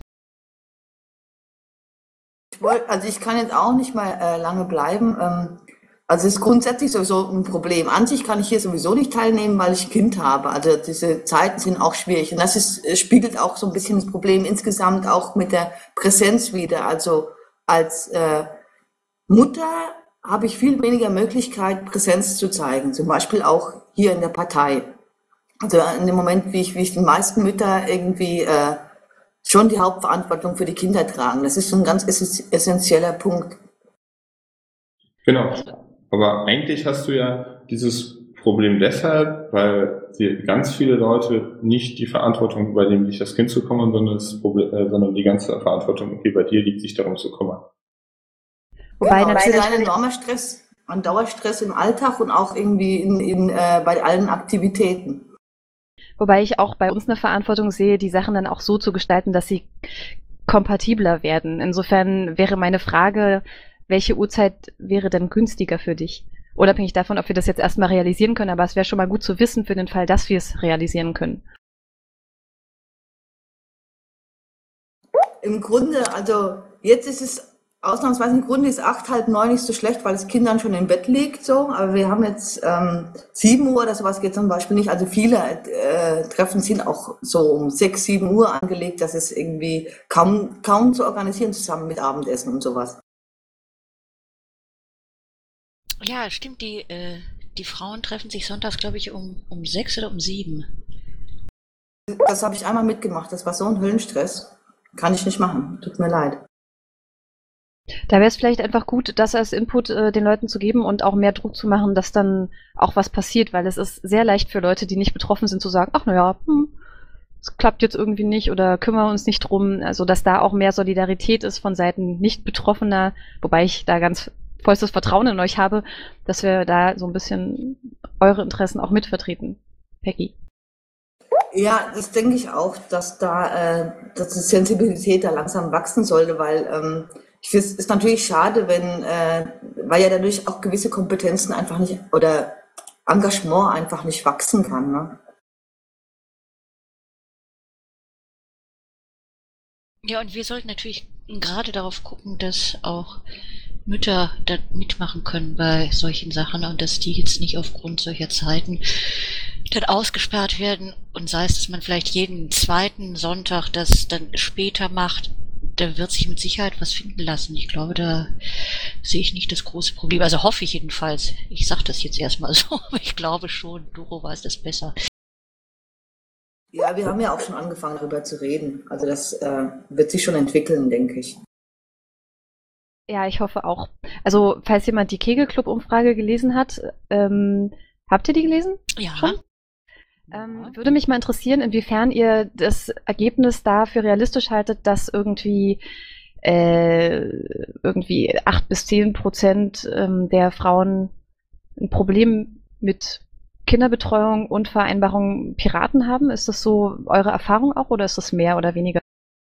Ich wollt, also ich kann jetzt auch nicht mal äh, lange bleiben. Ähm, Also es ist grundsätzlich sowieso ein Problem. An sich kann ich hier sowieso nicht teilnehmen, weil ich ein Kind habe. Also diese Zeiten sind auch schwierig. Und das ist, spiegelt auch so ein bisschen das Problem insgesamt auch mit der Präsenz wider. Also als äh, Mutter habe ich viel weniger Möglichkeit, Präsenz zu zeigen. Zum Beispiel auch hier in der Partei. Also in dem Moment, wie ich, wie ich die meisten Mütter irgendwie äh, schon die Hauptverantwortung für die Kinder tragen. Das ist so ein ganz essentieller Punkt. Genau. Aber eigentlich hast du ja dieses Problem deshalb, weil dir ganz viele Leute nicht die Verantwortung übernehmen, sich das Kind zu kümmern, sondern, das Problem, äh, sondern die ganze Verantwortung okay, bei dir liegt, sich darum zu kümmern. Wobei genau, natürlich ein enormer Stress, ein Dauerstress im Alltag und auch irgendwie in, in, äh, bei allen Aktivitäten. Wobei ich auch bei uns eine Verantwortung sehe, die Sachen dann auch so zu gestalten, dass sie kompatibler werden. Insofern wäre meine Frage, welche Uhrzeit wäre denn günstiger für dich? Unabhängig davon, ob wir das jetzt erstmal realisieren können, aber es wäre schon mal gut zu wissen für den Fall, dass wir es realisieren können. Im Grunde, also jetzt ist es ausnahmsweise, im Grunde ist acht, halb neun nicht so schlecht, weil das Kind dann schon im Bett liegt, so. Aber wir haben jetzt ähm, sieben Uhr oder sowas geht zum Beispiel nicht. Also viele äh, Treffen sind auch so um sechs, sieben Uhr angelegt, dass es irgendwie kaum, kaum zu organisieren zusammen mit Abendessen und sowas. Ja, stimmt, die, äh, die Frauen treffen sich sonntags, glaube ich, um, um sechs oder um sieben. Das habe ich einmal mitgemacht, das war so ein Höllenstress. Kann ich nicht machen, tut mir leid. Da wäre es vielleicht einfach gut, das als Input äh, den Leuten zu geben und auch mehr Druck zu machen, dass dann auch was passiert, weil es ist sehr leicht für Leute, die nicht betroffen sind, zu sagen, ach naja, hm, es klappt jetzt irgendwie nicht oder kümmern wir uns nicht drum. Also dass da auch mehr Solidarität ist von Seiten Nicht-Betroffener, wobei ich da ganz vollstes Vertrauen in euch habe, dass wir da so ein bisschen eure Interessen auch mitvertreten. Peggy. Ja, das denke ich auch, dass da äh, dass die Sensibilität da langsam wachsen sollte, weil ähm, ich finde, es ist natürlich schade, wenn, äh, weil ja dadurch auch gewisse Kompetenzen einfach nicht oder Engagement einfach nicht wachsen kann. Ne? Ja, und wir sollten natürlich gerade darauf gucken, dass auch Mütter da mitmachen können bei solchen Sachen und dass die jetzt nicht aufgrund solcher Zeiten dann ausgesperrt werden und sei es, dass man vielleicht jeden zweiten Sonntag das dann später macht, da wird sich mit Sicherheit was finden lassen. Ich glaube, da sehe ich nicht das große Problem. Also hoffe ich jedenfalls. Ich sage das jetzt erstmal so, aber ich glaube schon, Doro weiß das besser. Ja, wir haben ja auch schon angefangen, darüber zu reden. Also das äh, wird sich schon entwickeln, denke ich. Ja, ich hoffe auch. Also, falls jemand die Kegelclub-Umfrage gelesen hat, ähm, habt ihr die gelesen? Ja. Schon? Ähm, würde mich mal interessieren, inwiefern ihr das Ergebnis dafür realistisch haltet, dass irgendwie äh, irgendwie acht bis zehn Prozent ähm, der Frauen ein Problem mit Kinderbetreuung und Vereinbarung Piraten haben. Ist das so eure Erfahrung auch oder ist das mehr oder weniger?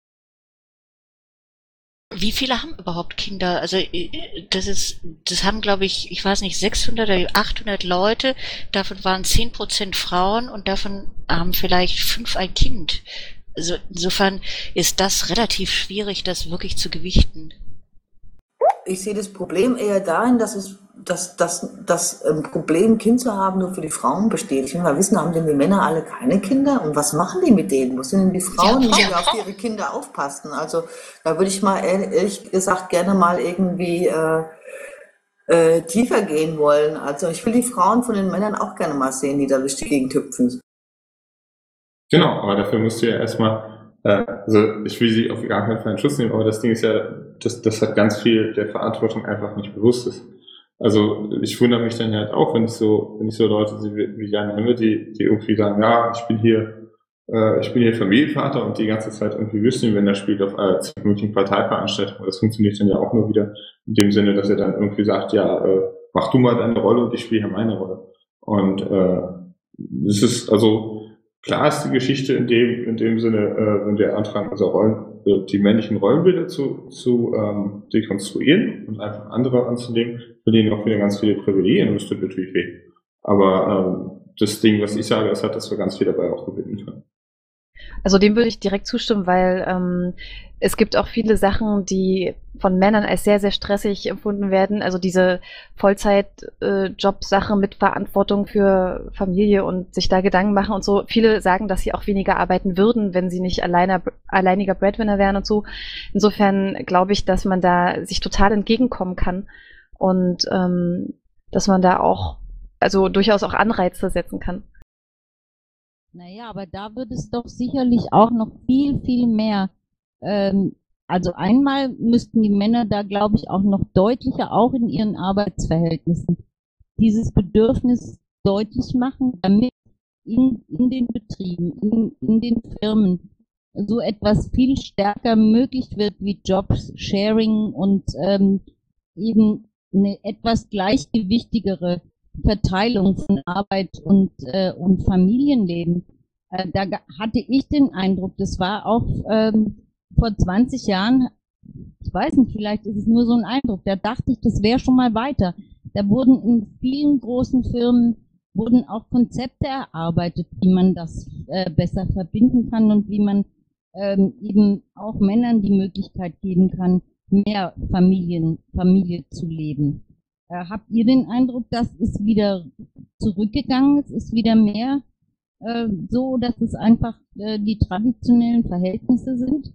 Wie viele haben überhaupt Kinder? Also das ist, das haben glaube ich, ich weiß nicht, sechshundert oder achthundert Leute. Davon waren zehn Prozent Frauen und davon haben vielleicht fünf ein Kind. Also insofern ist das relativ schwierig, das wirklich zu gewichten. Ich sehe das Problem eher darin, dass es dass das das ähm, Problem, ein Kind zu haben, nur für die Frauen besteht. Ich will mal wissen, haben denn die Männer alle keine Kinder? Und was machen die mit denen? Wo sind denn die Frauen, Ja, die ja. auf ihre Kinder aufpassen? Also da würde ich mal ehrlich gesagt gerne mal irgendwie äh, äh, tiefer gehen wollen. Also ich will die Frauen von den Männern auch gerne mal sehen, die da durch die Gegend hüpfen. Genau, aber dafür musst du ja erstmal, äh, also ich will sie auf gar keinen Fall in Schutz nehmen, aber das Ding ist ja, dass das hat ganz viel der Verantwortung einfach nicht bewusst ist. Also ich wundere mich dann halt auch, wenn ich so, wenn ich so Leute sehe wie wie Jan Hemme, die, die irgendwie sagen, ja, ich bin hier, äh, ich bin hier Familienvater und die ganze Zeit irgendwie wissen, wenn er spielt auf äh, möglichen Parteiveranstaltungen. Das funktioniert dann ja auch nur wieder in dem Sinne, dass er dann irgendwie sagt, ja, äh, mach du mal deine Rolle und ich spiele hier meine Rolle. Und äh, das ist also klar ist die Geschichte in dem in dem Sinne, äh, wenn wir anfangen, also Rollen, äh, die männlichen Rollenbilder zu zu ähm, dekonstruieren und einfach andere anzunehmen, verlieren auch wieder ganz viele Privilegien und das tut natürlich weh. Aber ähm, das Ding, was ich sage, ist halt, dass wir ganz viel dabei auch gewinnen können. Also dem würde ich direkt zustimmen, weil ähm, es gibt auch viele Sachen, die von Männern als sehr, sehr stressig empfunden werden. Also diese Vollzeit-Job-Sache mit Verantwortung für Familie und sich da Gedanken machen und so. Viele sagen, dass sie auch weniger arbeiten würden, wenn sie nicht alleiner, alleiniger Breadwinner wären und so. Insofern glaube ich, dass man da sich total entgegenkommen kann und ähm, dass man da auch, also durchaus auch Anreize setzen kann. Naja, aber da wird es doch sicherlich auch noch viel, viel mehr. Ähm, also einmal müssten die Männer da, glaube ich, auch noch deutlicher, auch in ihren Arbeitsverhältnissen, dieses Bedürfnis deutlich machen, damit in, in den Betrieben, in, in den Firmen so etwas viel stärker möglich wird wie Jobsharing und ähm, eben eine etwas gleichgewichtigere Verteilung von Arbeit und, äh, und Familienleben. Äh, da hatte ich den Eindruck, das war auch ähm, vor zwanzig Jahren, ich weiß nicht, vielleicht ist es nur so ein Eindruck, da dachte ich, das wäre schon mal weiter. Da wurden in vielen großen Firmen wurden auch Konzepte erarbeitet, wie man das äh, besser verbinden kann und wie man ähm, eben auch Männern die Möglichkeit geben kann, mehr Familien, Familie zu leben. Äh, habt ihr den Eindruck, das ist wieder zurückgegangen, es ist wieder mehr äh, so, dass es einfach äh, die traditionellen Verhältnisse sind?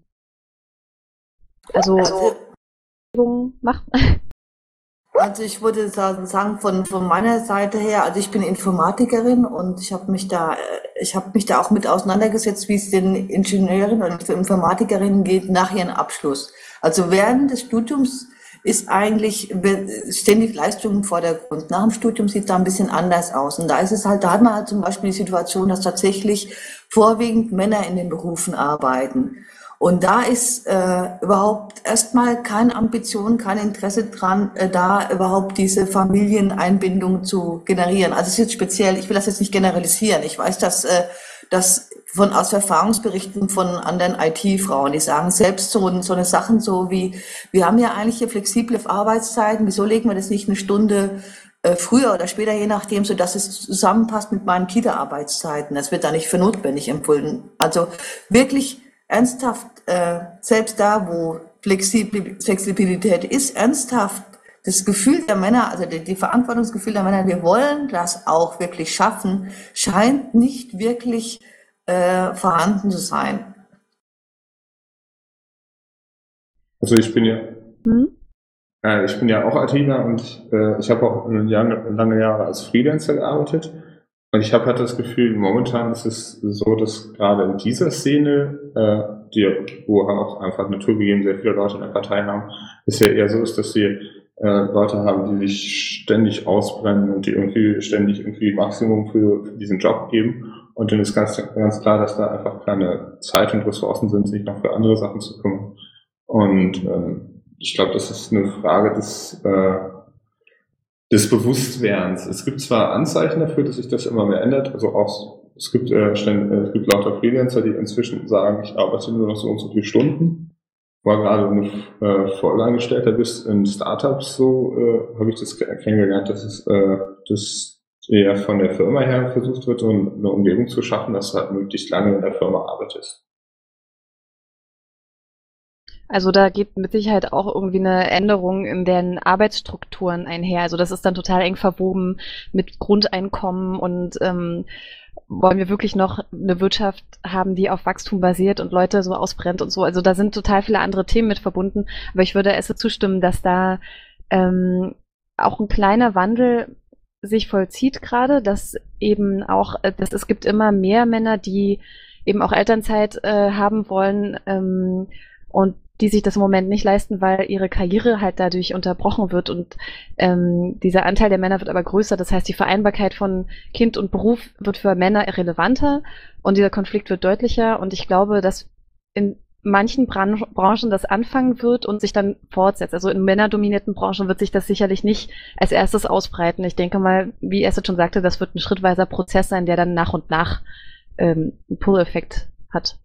Also, Also, macht. Also ich würde sagen, von, von meiner Seite her, also ich bin Informatikerin und ich habe mich da, ich habe mich da auch mit auseinandergesetzt, wie es den Ingenieurinnen und Informatikerinnen geht nach ihrem Abschluss. Also während des Studiums ist eigentlich ständig Leistung im Vordergrund. Nach dem Studium sieht es da ein bisschen anders aus. Und da ist es halt, da hat man halt zum Beispiel die Situation, dass tatsächlich vorwiegend Männer in den Berufen arbeiten. Und da ist äh, überhaupt erstmal keine Ambition, kein Interesse dran, äh, da überhaupt diese Familieneinbindung zu generieren. Also es ist jetzt speziell, ich will das jetzt nicht generalisieren. Ich weiß, dass äh, das von aus Erfahrungsberichten von anderen I T-Frauen, die sagen selbst so, so eine Sachen so wie, wir haben ja eigentlich hier flexible Arbeitszeiten, wieso legen wir das nicht eine Stunde äh, früher oder später, je nachdem, so dass es zusammenpasst mit meinen Kita-Arbeitszeiten. Das wird da nicht für notwendig empfunden. Also wirklich ernsthaft, äh, selbst da, wo Flexibli- Flexibilität ist, ernsthaft das Gefühl der Männer, also die, die Verantwortungsgefühl der Männer, wir wollen das auch wirklich schaffen, scheint nicht wirklich äh, vorhanden zu sein. Also ich bin ja, Hm? äh, ich bin ja auch ITler und äh, ich habe auch lange, lange Jahre als Freelancer gearbeitet. Und ich habe halt das Gefühl, momentan ist es so, dass gerade in dieser Szene, äh, die, wo auch einfach naturgegeben sehr viele Leute in der Partei haben, es ja eher so ist, dass wir äh, Leute haben, die sich ständig ausbrennen und die irgendwie ständig irgendwie Maximum für, für diesen Job geben. Und dann ist ganz, ganz klar, dass da einfach keine Zeit und Ressourcen sind, sich noch für andere Sachen zu kümmern. Und äh, ich glaube, das ist eine Frage des äh, des Bewusstwerdens. Es gibt zwar Anzeichen dafür, dass sich das immer mehr ändert, also auch es gibt äh, ständig, äh, es gibt lauter Freelancer, die inzwischen sagen, ich arbeite nur noch so und so viele Stunden. War gerade wenn du äh, Vollangestellter bist in Startups, so äh, habe ich das kennengelernt, dass es äh, dass eher von der Firma her versucht wird, um eine Umgebung zu schaffen, dass du halt möglichst lange in der Firma arbeitest. Also da geht mit Sicherheit auch irgendwie eine Änderung in den Arbeitsstrukturen einher. Also das ist dann total eng verwoben mit Grundeinkommen und ähm, wollen wir wirklich noch eine Wirtschaft haben, die auf Wachstum basiert und Leute so ausbrennt und so. Also da sind total viele andere Themen mit verbunden. Aber ich würde Esse zustimmen, dass da ähm, auch ein kleiner Wandel sich vollzieht gerade, dass eben auch, äh, dass es gibt immer mehr Männer, die eben auch Elternzeit äh, haben wollen ähm, und die sich das im Moment nicht leisten, weil ihre Karriere halt dadurch unterbrochen wird und ähm, dieser Anteil der Männer wird aber größer. Das heißt, die Vereinbarkeit von Kind und Beruf wird für Männer relevanter und dieser Konflikt wird deutlicher und ich glaube, dass in manchen Bran- Branchen das anfangen wird und sich dann fortsetzt. Also in männerdominierten Branchen wird sich das sicherlich nicht als erstes ausbreiten. Ich denke mal, wie Esther schon sagte, das wird ein schrittweiser Prozess sein, der dann nach und nach ähm, einen Pull-Effekt hat.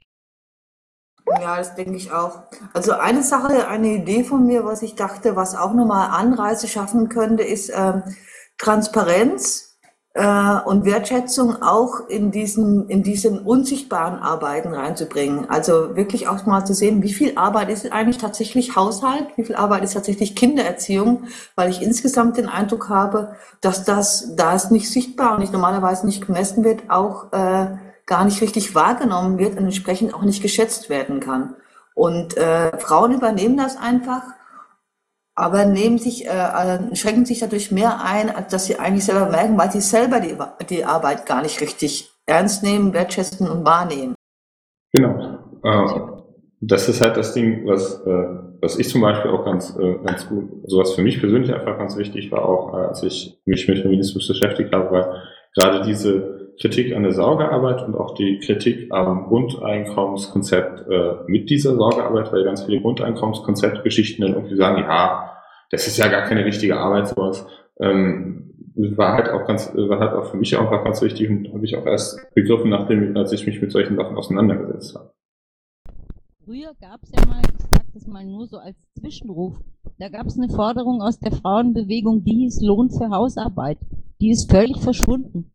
Ja, das denke ich auch. Also eine Sache, eine Idee von mir, was ich dachte, was auch nochmal Anreize schaffen könnte, ist ähm, Transparenz äh, und Wertschätzung auch in diesen, in diesen unsichtbaren Arbeiten reinzubringen. Also wirklich auch mal zu sehen, wie viel Arbeit ist eigentlich tatsächlich Haushalt, wie viel Arbeit ist tatsächlich Kindererziehung, weil ich insgesamt den Eindruck habe, dass das, da es nicht sichtbar und nicht normalerweise nicht gemessen wird, auch äh, gar nicht richtig wahrgenommen wird und entsprechend auch nicht geschätzt werden kann. Und äh, Frauen übernehmen das einfach, aber nehmen sich, äh, schränken sich dadurch mehr ein, als dass sie eigentlich selber merken, weil sie selber die, die Arbeit gar nicht richtig ernst nehmen, wertschätzen und wahrnehmen. Genau. Äh, das ist halt das Ding, was, äh, was ich zum Beispiel auch ganz, äh, ganz gut, also was für mich persönlich einfach ganz wichtig war, auch äh, als ich mich mit Feminismus beschäftigt habe, weil gerade diese Kritik an der Sorgearbeit und auch die Kritik am Grundeinkommenskonzept äh, mit dieser Sorgearbeit, weil ganz viele Grundeinkommenskonzeptgeschichten dann irgendwie sagen, ja, das ist ja gar keine richtige Arbeit, sowas, ähm, war halt auch ganz, war halt auch für mich auch ganz wichtig und habe ich auch erst begriffen, nachdem, als ich mich mit solchen Sachen auseinandergesetzt habe. Früher gab es ja mal, ich sage das mal nur so als Zwischenruf, da gab es eine Forderung aus der Frauenbewegung, die hieß Lohn für Hausarbeit. Die ist völlig verschwunden.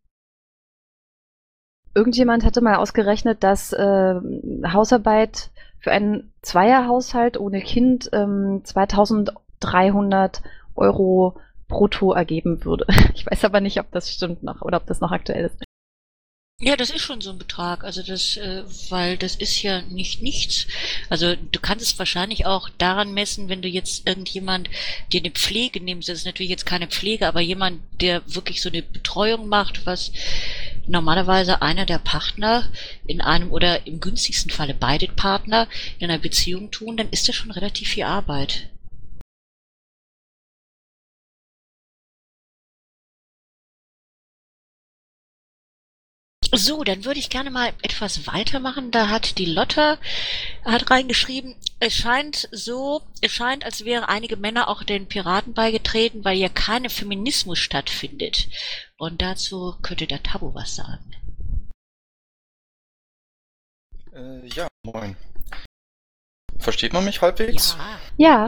Irgendjemand hatte mal ausgerechnet, dass äh, Hausarbeit für einen Zweierhaushalt ohne Kind ähm, zweitausenddreihundert Euro brutto ergeben würde. Ich weiß aber nicht, ob das stimmt noch oder ob das noch aktuell ist. Ja, das ist schon so ein Betrag. Also das, äh, weil das ist ja nicht nichts. Also du kannst es wahrscheinlich auch daran messen, wenn du jetzt irgendjemand, der eine Pflege nimmst, das ist natürlich jetzt keine Pflege, aber jemand, der wirklich so eine Betreuung macht, was normalerweise einer der Partner in einem oder im günstigsten Falle beide Partner in einer Beziehung tun, dann ist das schon relativ viel Arbeit. So, dann würde ich gerne mal etwas weitermachen. Da hat die Lotta hat reingeschrieben, es scheint so, es scheint, als wären einige Männer auch den Piraten beigetreten, weil hier kein Feminismus stattfindet. Und dazu könnte der Tabu was sagen. Äh, ja, moin. Versteht man mich halbwegs? Ja. Ja.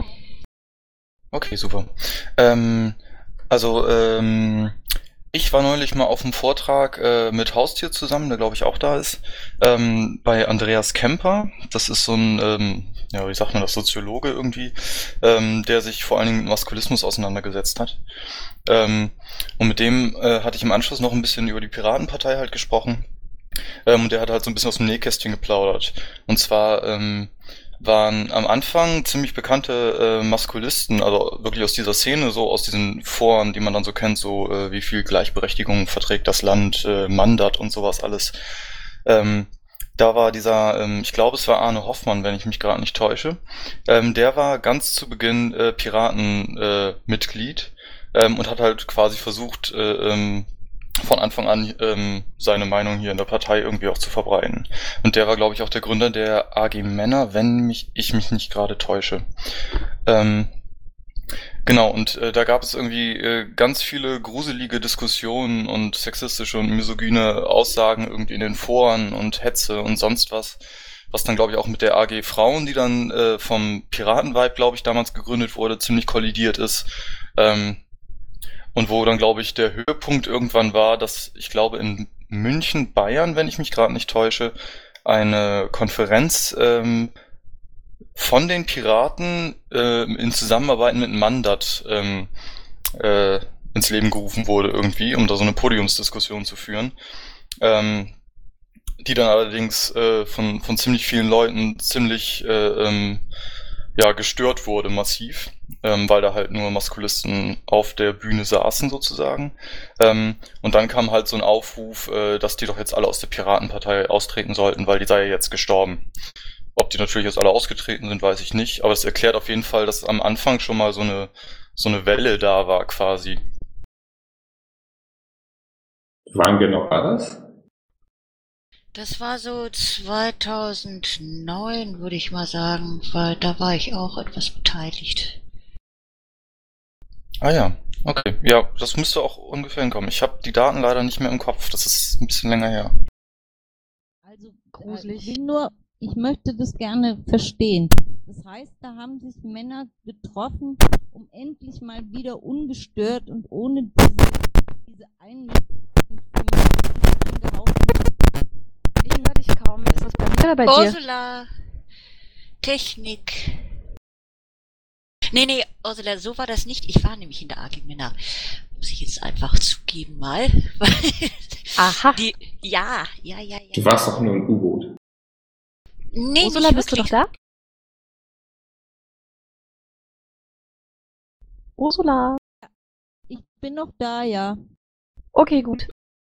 Okay, super. Ähm, also, ähm, ich war neulich mal auf einem Vortrag äh, mit Haustier zusammen, der glaube ich auch da ist, ähm, bei Andreas Kemper. Das ist so ein, ähm, ja, wie sagt man das, Soziologe irgendwie, ähm, der sich vor allen Dingen mit Maskulismus auseinandergesetzt hat. Ähm, und mit dem äh, hatte ich im Anschluss noch ein bisschen über die Piratenpartei halt gesprochen. Ähm, und der hat halt so ein bisschen aus dem Nähkästchen geplaudert. Und zwar ähm, waren am Anfang ziemlich bekannte äh, Maskulisten, also wirklich aus dieser Szene, so aus diesen Foren, die man dann so kennt, so äh, wie viel Gleichberechtigung verträgt das Land, äh, Mandat und sowas alles. Ähm, da war dieser, ähm, ich glaube es war Arne Hoffmann, wenn ich mich gerade nicht täusche, ähm, der war ganz zu Beginn äh, Piratenmitglied äh, Mitglied, ähm, und hat halt quasi versucht, äh, ähm, von Anfang an ähm, seine Meinung hier in der Partei irgendwie auch zu verbreiten. Und der war, glaube ich, auch der Gründer der A G Männer, wenn mich ich mich nicht gerade täusche. Ähm, genau, und äh, da gab es irgendwie äh, ganz viele gruselige Diskussionen und sexistische und misogyne Aussagen irgendwie in den Foren und Hetze und sonst was, was dann, glaube ich, auch mit der A G Frauen, die dann äh, vom Piratenvibe, glaube ich, damals gegründet wurde, ziemlich kollidiert ist. Ähm, Und wo dann, glaube ich, der Höhepunkt irgendwann war, dass ich glaube in München, Bayern, wenn ich mich gerade nicht täusche, eine Konferenz ähm, von den Piraten äh, in Zusammenarbeit mit Mandat ähm, äh, ins Leben gerufen wurde irgendwie, um da so eine Podiumsdiskussion zu führen, ähm, die dann allerdings äh, von, von ziemlich vielen Leuten ziemlich äh, ähm, ja, gestört wurde massiv, ähm, weil da halt nur Maskulisten auf der Bühne saßen sozusagen. Ähm, und dann kam halt so ein Aufruf, äh, dass die doch jetzt alle aus der Piratenpartei austreten sollten, weil die sei ja jetzt gestorben. Ob die natürlich jetzt alle ausgetreten sind, weiß ich nicht, aber es erklärt auf jeden Fall, dass am Anfang schon mal so eine, so eine Welle da war quasi. Wann genau war das? Das war so zweitausendneun, würde ich mal sagen, weil da war ich auch etwas beteiligt. Ah ja, okay. Ja, das müsste auch ungefähr hinkommen. Ich habe die Daten leider nicht mehr im Kopf, das ist ein bisschen länger her. Also Gruselig. Äh, ich will nur, ich möchte das gerne verstehen. Das heißt, da haben sich Männer getroffen, um endlich mal wieder ungestört und ohne diese, diese Einmischung Ich höre dich kaum. Ist das bei mir oder bei dir? Ursula, Technik. Nee, nee, Ursula, so war das nicht. Ich war nämlich in der A G Männer. Muss ich jetzt einfach zugeben mal. Aha. Die, ja, ja, ja, ja. Du warst doch nur ein U-Boot. Nee, Ursula, nicht bist du wirklich. noch da? Ursula. Ich bin noch da, ja. Okay, gut.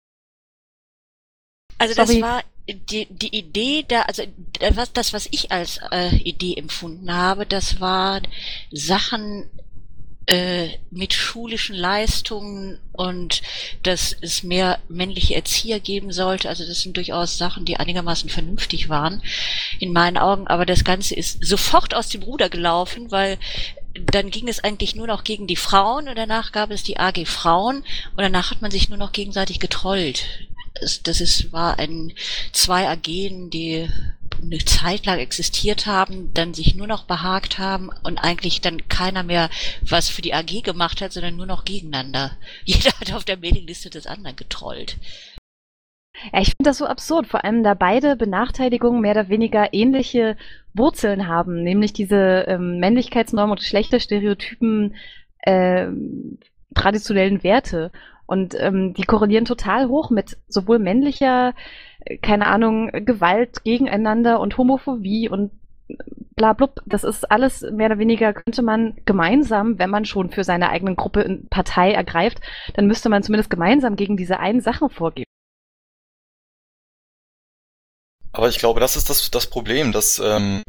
Also Sorry. das war die, die Idee da, also da- was, das, was ich als äh, Idee empfunden habe, das war Sachen äh, mit schulischen Leistungen und dass es mehr männliche Erzieher geben sollte. Also das sind durchaus Sachen, die einigermaßen vernünftig waren in meinen Augen. Aber das Ganze ist sofort aus dem Ruder gelaufen, weil dann ging es eigentlich nur noch gegen die Frauen und danach gab es die A G Frauen und danach hat man sich nur noch gegenseitig getrollt. Das, das ist, war ein zwei A G'en, die eine Zeit lang existiert haben, dann sich nur noch behagt haben und eigentlich dann keiner mehr was für die A G gemacht hat, sondern nur noch gegeneinander. Jeder hat auf der Mailingliste des anderen getrollt. Ja, ich finde das so absurd, vor allem da beide Benachteiligungen mehr oder weniger ähnliche Wurzeln haben, nämlich diese ähm, Männlichkeitsnormen und Geschlechterstereotypen, ähm, traditionellen Werte. Und ähm, die korrelieren total hoch mit sowohl männlicher, äh, keine Ahnung, Gewalt gegeneinander und Homophobie und bla blub. Das ist alles mehr oder weniger, könnte man gemeinsam, wenn man schon für seine eigene Gruppe in Partei ergreift, dann müsste man zumindest gemeinsam gegen diese einen Sachen vorgehen. Aber ich glaube, das ist das, das Problem, dass ähm,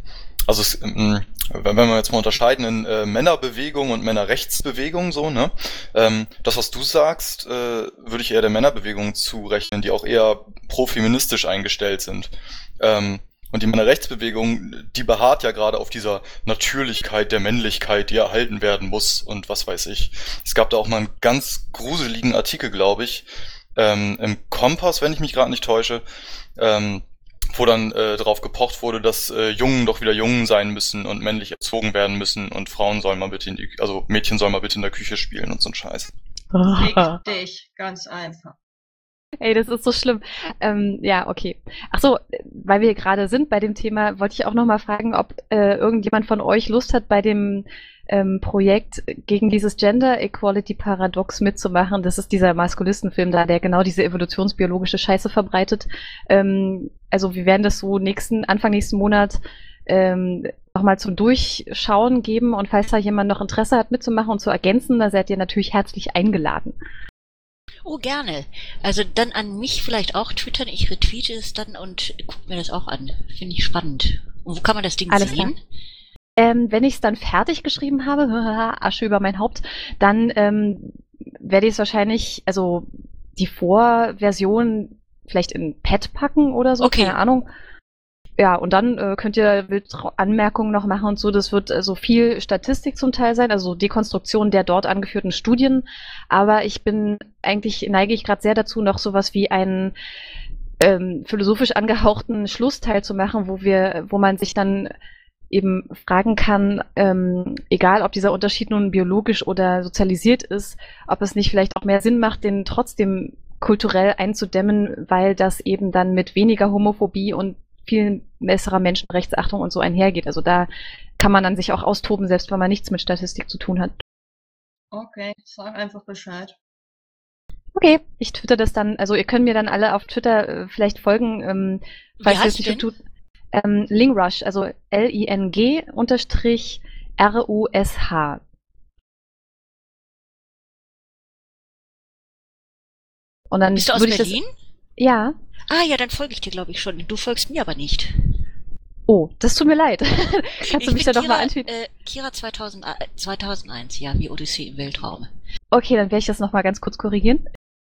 also es, ähm, wenn wir jetzt mal unterscheiden in äh, Männerbewegung und Männerrechtsbewegung, so, ne? Ähm, das, was du sagst, äh, würde ich eher der Männerbewegung zurechnen, die auch eher pro-feministisch eingestellt sind. Ähm, und die Männerrechtsbewegung, die beharrt ja gerade auf dieser Natürlichkeit der Männlichkeit, die erhalten werden muss und was weiß ich. Es gab da auch mal einen ganz gruseligen Artikel, glaube ich, ähm, im Kompass, wenn ich mich gerade nicht täusche, ähm, wo dann äh, darauf gepocht wurde, dass äh, Jungen doch wieder Jungen sein müssen und männlich erzogen werden müssen und Frauen sollen mal bitte in die, also Mädchen sollen mal bitte in der Küche spielen und so ein Scheiß. Richtig, ganz einfach. Ey, das ist so schlimm. Ähm, ja, okay. Ach so, weil wir gerade sind bei dem Thema, wollte ich auch noch mal fragen, ob äh, irgendjemand von euch Lust hat, bei dem ähm, Projekt gegen dieses Gender Equality Paradox mitzumachen. Das ist dieser Maskulistenfilm da, der genau diese evolutionsbiologische Scheiße verbreitet. Ähm, also wir werden das so nächsten, Anfang nächsten Monat ähm, nochmal zum Durchschauen geben und falls da jemand noch Interesse hat mitzumachen und zu ergänzen, da seid ihr natürlich herzlich eingeladen. Oh, gerne. Also dann an mich vielleicht auch twittern. Ich retweete es dann und gucke mir das auch an. Finde ich spannend. Und wo kann man das Ding Alles sehen? klar. Ähm, wenn ich es dann fertig geschrieben habe, Asche über mein Haupt, dann ähm, werde ich es wahrscheinlich, also die Vorversion vielleicht in Pad packen oder so, Okay. keine Ahnung. Ja, und dann äh, könnt ihr wild Anmerkungen noch machen und so. Das wird äh, so viel Statistik zum Teil sein, also Dekonstruktion der dort angeführten Studien. Aber ich bin eigentlich, neige ich gerade sehr dazu, noch sowas wie einen ähm, philosophisch angehauchten Schlussteil zu machen, wo wir, wo man sich dann eben fragen kann, ähm, egal ob dieser Unterschied nun biologisch oder sozialisiert ist, ob es nicht vielleicht auch mehr Sinn macht, den trotzdem kulturell einzudämmen, weil das eben dann mit weniger Homophobie und viel besserer Menschenrechtsachtung und so einhergeht. Also da kann man dann sich auch austoben, selbst wenn man nichts mit Statistik zu tun hat. Okay, sag einfach Bescheid. Okay, ich twitter das dann. Also ihr könnt mir dann alle auf Twitter äh, vielleicht folgen, ähm, falls Wie ihr es heißt nicht denn? so tut. Ähm, Lingrush, also L I N G unterstrich R U S H. Und dann Bist du aus würde ich Berlin? das. Ja. Ah ja, dann folge ich dir, glaube ich, schon. Du folgst mir aber nicht. Oh, das tut mir leid. Kannst Ich du mich bin da doch mal Kira, antweeten? äh, Kira zweitausend, äh, zweitausendeins, ja, wie Odyssee im Weltraum. Okay, dann werde ich das noch mal ganz kurz korrigieren.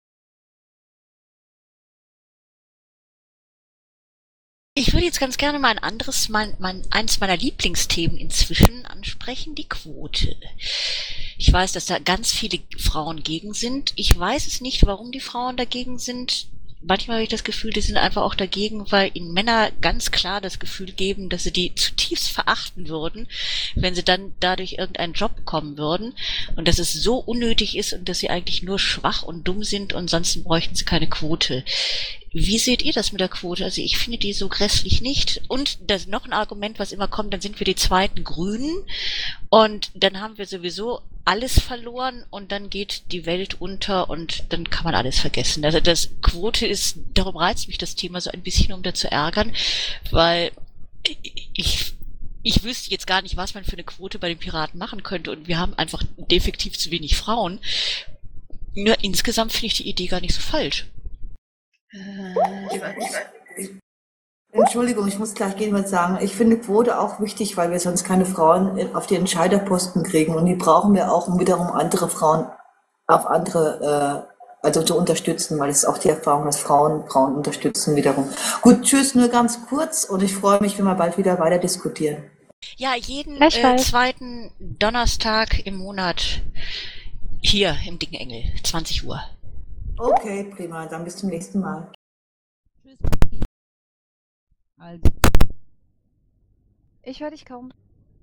Ich würde jetzt ganz gerne mal ein anderes, mein, mein, eins meiner Lieblingsthemen inzwischen ansprechen, die Quote. Ich weiß, dass da ganz viele Frauen gegen sind. Ich weiß es nicht, warum die Frauen dagegen sind. Manchmal habe ich das Gefühl, die sind einfach auch dagegen, weil ihnen Männer ganz klar das Gefühl geben, dass sie die zutiefst verachten würden, wenn sie dann dadurch irgendeinen Job bekommen würden und dass es so unnötig ist und dass sie eigentlich nur schwach und dumm sind und sonst bräuchten sie keine Quote. Wie seht ihr das mit der Quote? Also ich finde die so grässlich nicht. Und das noch ein Argument, was immer kommt, dann sind wir die zweiten Grünen und dann haben wir sowieso alles verloren und dann geht die Welt unter und dann kann man alles vergessen. Also das Quote ist, darum reizt mich das Thema so ein bisschen, um da zu ärgern, weil ich ich wüsste jetzt gar nicht, was man für eine Quote bei den Piraten machen könnte und wir haben einfach defektiv zu wenig Frauen. Nur insgesamt finde ich die Idee gar nicht so falsch. Äh, ich weiß nicht. Entschuldigung, ich muss gleich gehen und sagen, ich finde Quote auch wichtig, weil wir sonst keine Frauen in- auf die Entscheiderposten kriegen und die brauchen wir auch, um wiederum andere Frauen auf andere, äh, also zu unterstützen, weil es ist auch die Erfahrung, dass Frauen Frauen unterstützen wiederum. Gut, tschüss, nur ganz kurz und ich freue mich, wenn wir bald wieder weiter diskutieren. Ja, jeden äh, Gleichfalls. zweiten Donnerstag im Monat hier im Dicken Engel, zwanzig Uhr. Okay, prima, dann bis zum nächsten Mal. Tschüss. Also, Ich höre dich kaum.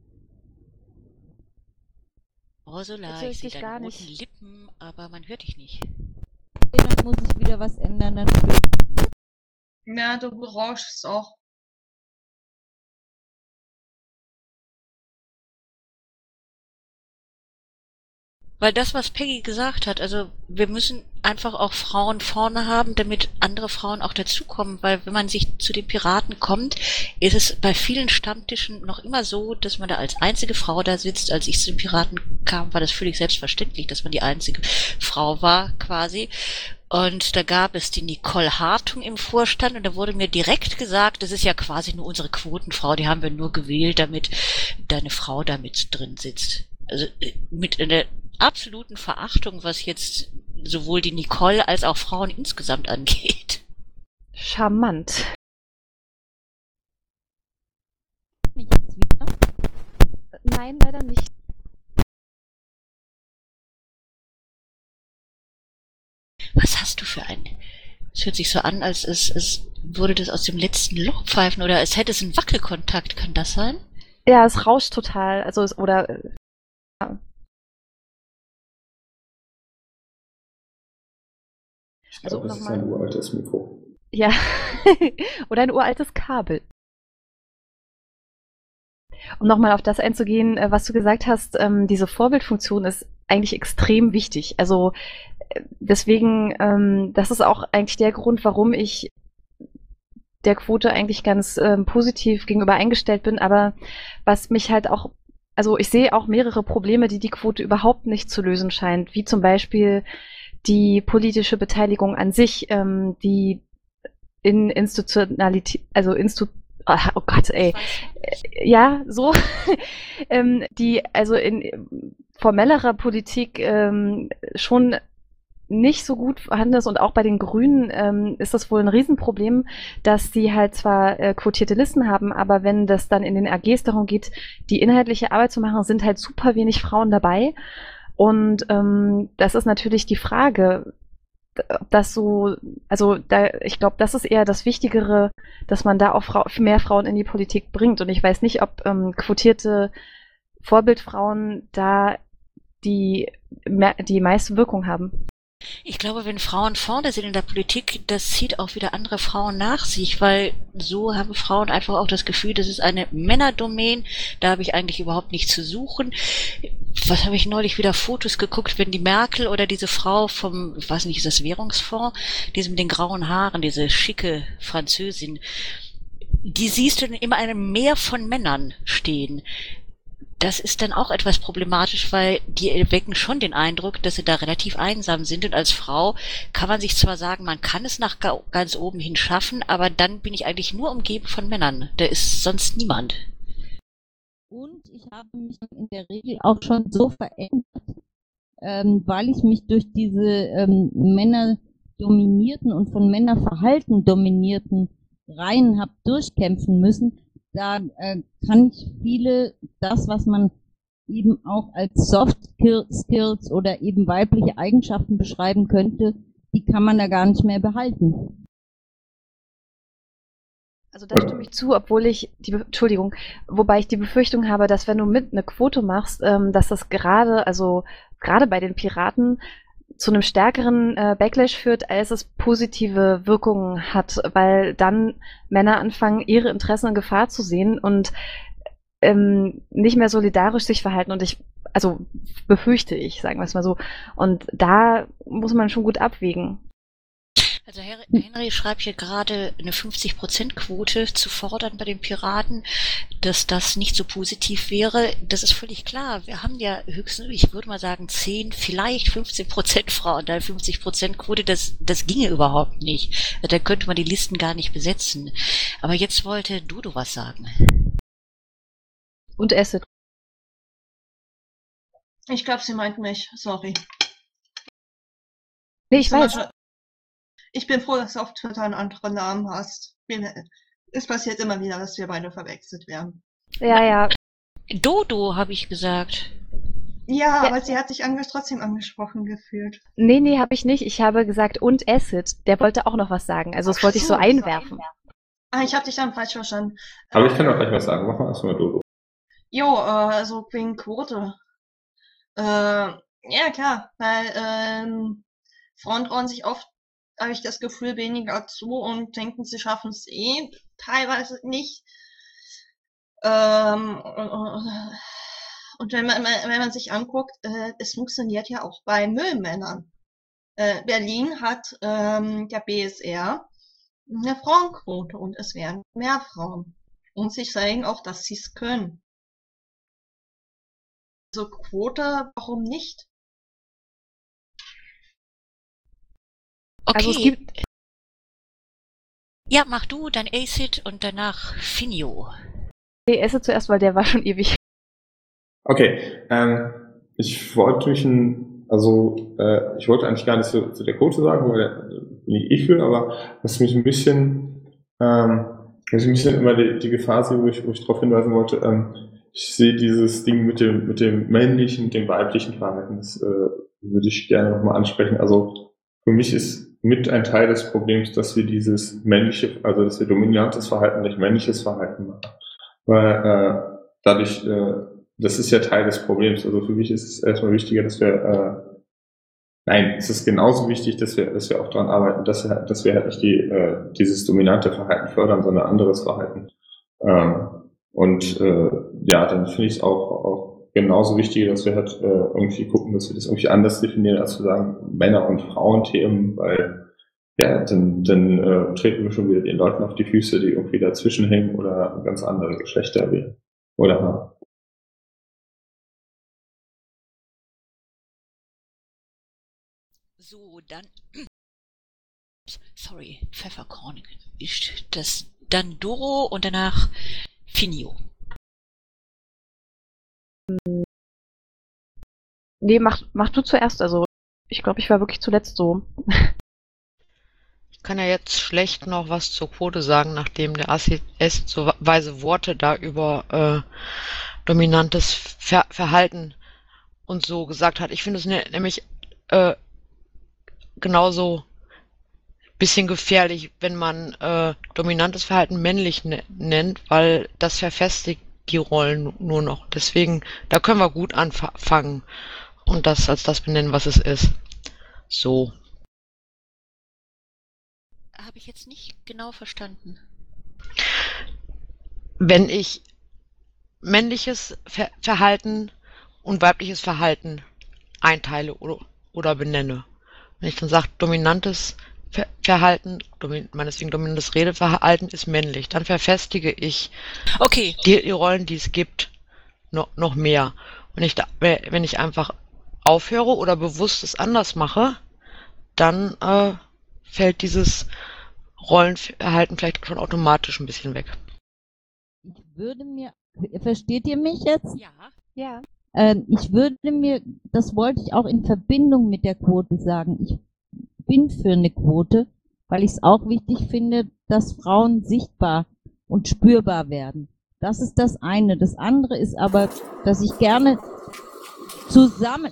Ursula, Jetzt höre ich ich sehe dich deine gar roten nicht. Lippen, aber man hört dich nicht. dann muss ich wieder was ändern. Dann Ja, du berauschst auch. Weil das, was Peggy gesagt hat, also wir müssen einfach auch Frauen vorne haben, damit andere Frauen auch dazukommen, weil wenn man sich zu den Piraten kommt, ist es bei vielen Stammtischen noch immer so, dass man da als einzige Frau da sitzt. Als ich zu den Piraten kam, war das völlig selbstverständlich, dass man die einzige Frau war, quasi. Und da gab es die Nicole Hartung im Vorstand und da wurde mir direkt gesagt, das ist ja quasi nur unsere Quotenfrau, die haben wir nur gewählt, damit deine Frau da mit drin sitzt. Also äh, mit einer absoluten Verachtung, was jetzt sowohl die Nicole als auch Frauen insgesamt angeht. Charmant. Mich jetzt wieder. Nein, leider nicht. Was hast du für ein... Es hört sich so an, als es, es würde das aus dem letzten Loch pfeifen oder es hätte es einen Wackelkontakt, kann das sein? Ja, es rauscht total. Also es, oder äh, ja. Ich Also glaube, das ist nochmal. ein uraltes Mikro. Ja. Oder ein uraltes Kabel. Um nochmal auf das einzugehen, äh, was du gesagt hast, ähm, diese Vorbildfunktion ist eigentlich extrem wichtig. Also äh, deswegen, ähm, das ist auch eigentlich der Grund, warum ich der Quote eigentlich ganz ähm, positiv gegenüber eingestellt bin. Aber was mich halt auch, also ich sehe auch mehrere Probleme, die die Quote überhaupt nicht zu lösen scheint, wie zum Beispiel die politische Beteiligung an sich, ähm, die in Institutionalität, also Instu ah, oh Gott, ey. Ja, so, ähm, die also in formellerer Politik ähm, schon nicht so gut vorhanden ist und auch bei den Grünen ähm, ist das wohl ein Riesenproblem, dass sie halt zwar äh, quotierte Listen haben, aber wenn das dann in den A Gs darum geht, die inhaltliche Arbeit zu machen, sind halt super wenig Frauen dabei. Und ähm, das ist natürlich die Frage, ob das so, also da, ich glaube, das ist eher das Wichtigere, dass man da auch Frau, mehr Frauen in die Politik bringt. Und ich weiß nicht, ob ähm, quotierte Vorbildfrauen da die, die meiste Wirkung haben. Ich glaube, wenn Frauen vorne sind in der Politik, das zieht auch wieder andere Frauen nach sich, weil so haben Frauen einfach auch das Gefühl, das ist eine Männerdomain, da habe ich eigentlich überhaupt nichts zu suchen. Was habe ich neulich wieder Fotos geguckt, wenn die Merkel oder diese Frau vom, ich weiß nicht, ist das Währungsfonds, diese mit den grauen Haaren, diese schicke Französin, die siehst du dann immer einem Meer von Männern stehen. Das ist dann auch etwas problematisch, weil die erwecken schon den Eindruck, dass sie da relativ einsam sind. Und als Frau kann man sich zwar sagen, man kann es nach ganz oben hin schaffen, aber dann bin ich eigentlich nur umgeben von Männern. Da ist sonst niemand. Und ich habe mich in der Regel auch schon so verändert, ähm, weil ich mich durch diese ähm, männerdominierten und von Männerverhalten dominierten Reihen habe durchkämpfen müssen. Da äh, kann ich viele, das, was man eben auch als Soft Skills oder eben weibliche Eigenschaften beschreiben könnte, die kann man da gar nicht mehr behalten. Also da stimme ich zu, obwohl ich die, Be Entschuldigung, wobei ich die Befürchtung habe, dass wenn du mit eine Quote machst, ähm, dass das gerade, also gerade bei den Piraten zu einem stärkeren äh, Backlash führt, als es positive Wirkungen hat, weil dann Männer anfangen, ihre Interessen in Gefahr zu sehen und ähm, nicht mehr solidarisch sich verhalten. Und ich, also befürchte ich, sagen wir es mal so. Und da muss man schon gut abwägen. Also Henry schreibt hier gerade, eine fünfzig Prozent Quote zu fordern bei den Piraten, dass das nicht so positiv wäre. Das ist völlig klar. Wir haben ja höchstens, ich würde mal sagen, zehn, vielleicht fünfzehn Prozent Frauen. Da fünfzig Prozent Quote, das, das ginge überhaupt nicht. Da könnte man die Listen gar nicht besetzen. Aber jetzt wollte Dodo was sagen. Und Acid. Ich glaube, sie meint mich. Sorry. Nee, ich weiß. Ich bin froh, dass du auf Twitter einen anderen Namen hast. Es passiert immer wieder, dass wir beide verwechselt werden. Ja, ja. Dodo, habe ich gesagt. Ja, Ja. aber sie hat sich ange trotzdem angesprochen gefühlt. Nee, nee, habe ich nicht. Ich habe gesagt, und Acid. Der wollte auch noch was sagen. Also das wollte ich so Ach so, einwerfen. Ah, ich habe dich dann falsch verstanden. Aber ich kann auch gleich was sagen. Mach mal erstmal Dodo. Jo, äh, also wegen Quote. Äh, ja, klar, weil ähm, Frauen trauen sich oft, habe ich das Gefühl, weniger zu und denken, sie schaffen es eh teilweise nicht. Ähm, und wenn man, wenn man sich anguckt, äh, es funktioniert ja auch bei Müllmännern. Äh, Berlin hat ähm, der B S R eine Frauenquote und es werden mehr Frauen. Und sie sagen auch, dass sie es können. Also Quote, warum nicht? Also es Okay, gibt, ja, mach du, dann Acid und danach Finio. nee, esse zuerst, weil der war schon ewig. Okay, ähm, ich wollte mich ein, also äh, ich wollte eigentlich gar nicht so zu der Quote sagen, weil äh, bin ich ich für, aber was mich ein bisschen, ähm, was ich ein bisschen immer die, die Gefahr sehe, wo ich, wo ich darauf hinweisen wollte, ähm, ich sehe dieses Ding mit dem mit dem männlichen und dem weiblichen Verhalten, das äh, würde ich gerne nochmal ansprechen. Also für mich ist mit ein Teil des Problems, dass wir dieses männliche, also dass wir dominantes Verhalten nicht männliches Verhalten machen. Weil äh, dadurch, äh, das ist ja Teil des Problems. Also für mich ist es erstmal wichtiger, dass wir, äh, nein, es ist genauso wichtig, dass wir, dass wir auch daran arbeiten, dass wir, dass wir halt nicht die, äh, dieses dominante Verhalten fördern, sondern anderes Verhalten. Ähm, und äh, ja, dann finde ich es auch, auch genauso wichtig, dass wir halt äh, irgendwie gucken, dass wir das irgendwie anders definieren, als zu sagen Männer- und Frauenthemen, weil ja, dann, dann äh, treten wir schon wieder den Leuten auf die Füße, die irgendwie dazwischen hängen oder ganz andere Geschlechter erwähnen oder haben. So, dann, sorry, Pfefferkorn gemischt. Das, dann Doro und danach Finio. Nee, mach, mach du zuerst. Also ich glaube, ich war wirklich zuletzt so. Ich kann ja jetzt schlecht noch was zur Quote sagen, nachdem der Acid so weise Worte da über äh, dominantes Ver Verhalten und so gesagt hat. Ich finde es ne nämlich äh, genauso bisschen gefährlich, wenn man äh, dominantes Verhalten männlich ne nennt, weil das verfestigt die Rollen nur noch. Deswegen, da können wir gut anfangen und das als das benennen, was es ist. So. Habe ich jetzt nicht genau verstanden. Wenn ich männliches Ver Verhalten und weibliches Verhalten einteile oder, oder benenne. Wenn ich dann sage, dominantes Ver Verhalten, domin meinetwegen dominantes Redeverhalten ist männlich, dann verfestige ich Okay. die, die Rollen, die es gibt, noch, noch mehr. Wenn ich, da, wenn ich einfach aufhöre oder bewusst es anders mache, dann äh, fällt dieses Rollenverhalten vielleicht schon automatisch ein bisschen weg. Ich würde mir, versteht ihr mich jetzt? Ja. Ja. Ähm, ich würde mir, das wollte ich auch in Verbindung mit der Quote sagen, ich bin für eine Quote, weil ich es auch wichtig finde, dass Frauen sichtbar und spürbar werden. Das ist das eine. Das andere ist aber, dass ich gerne zusammen,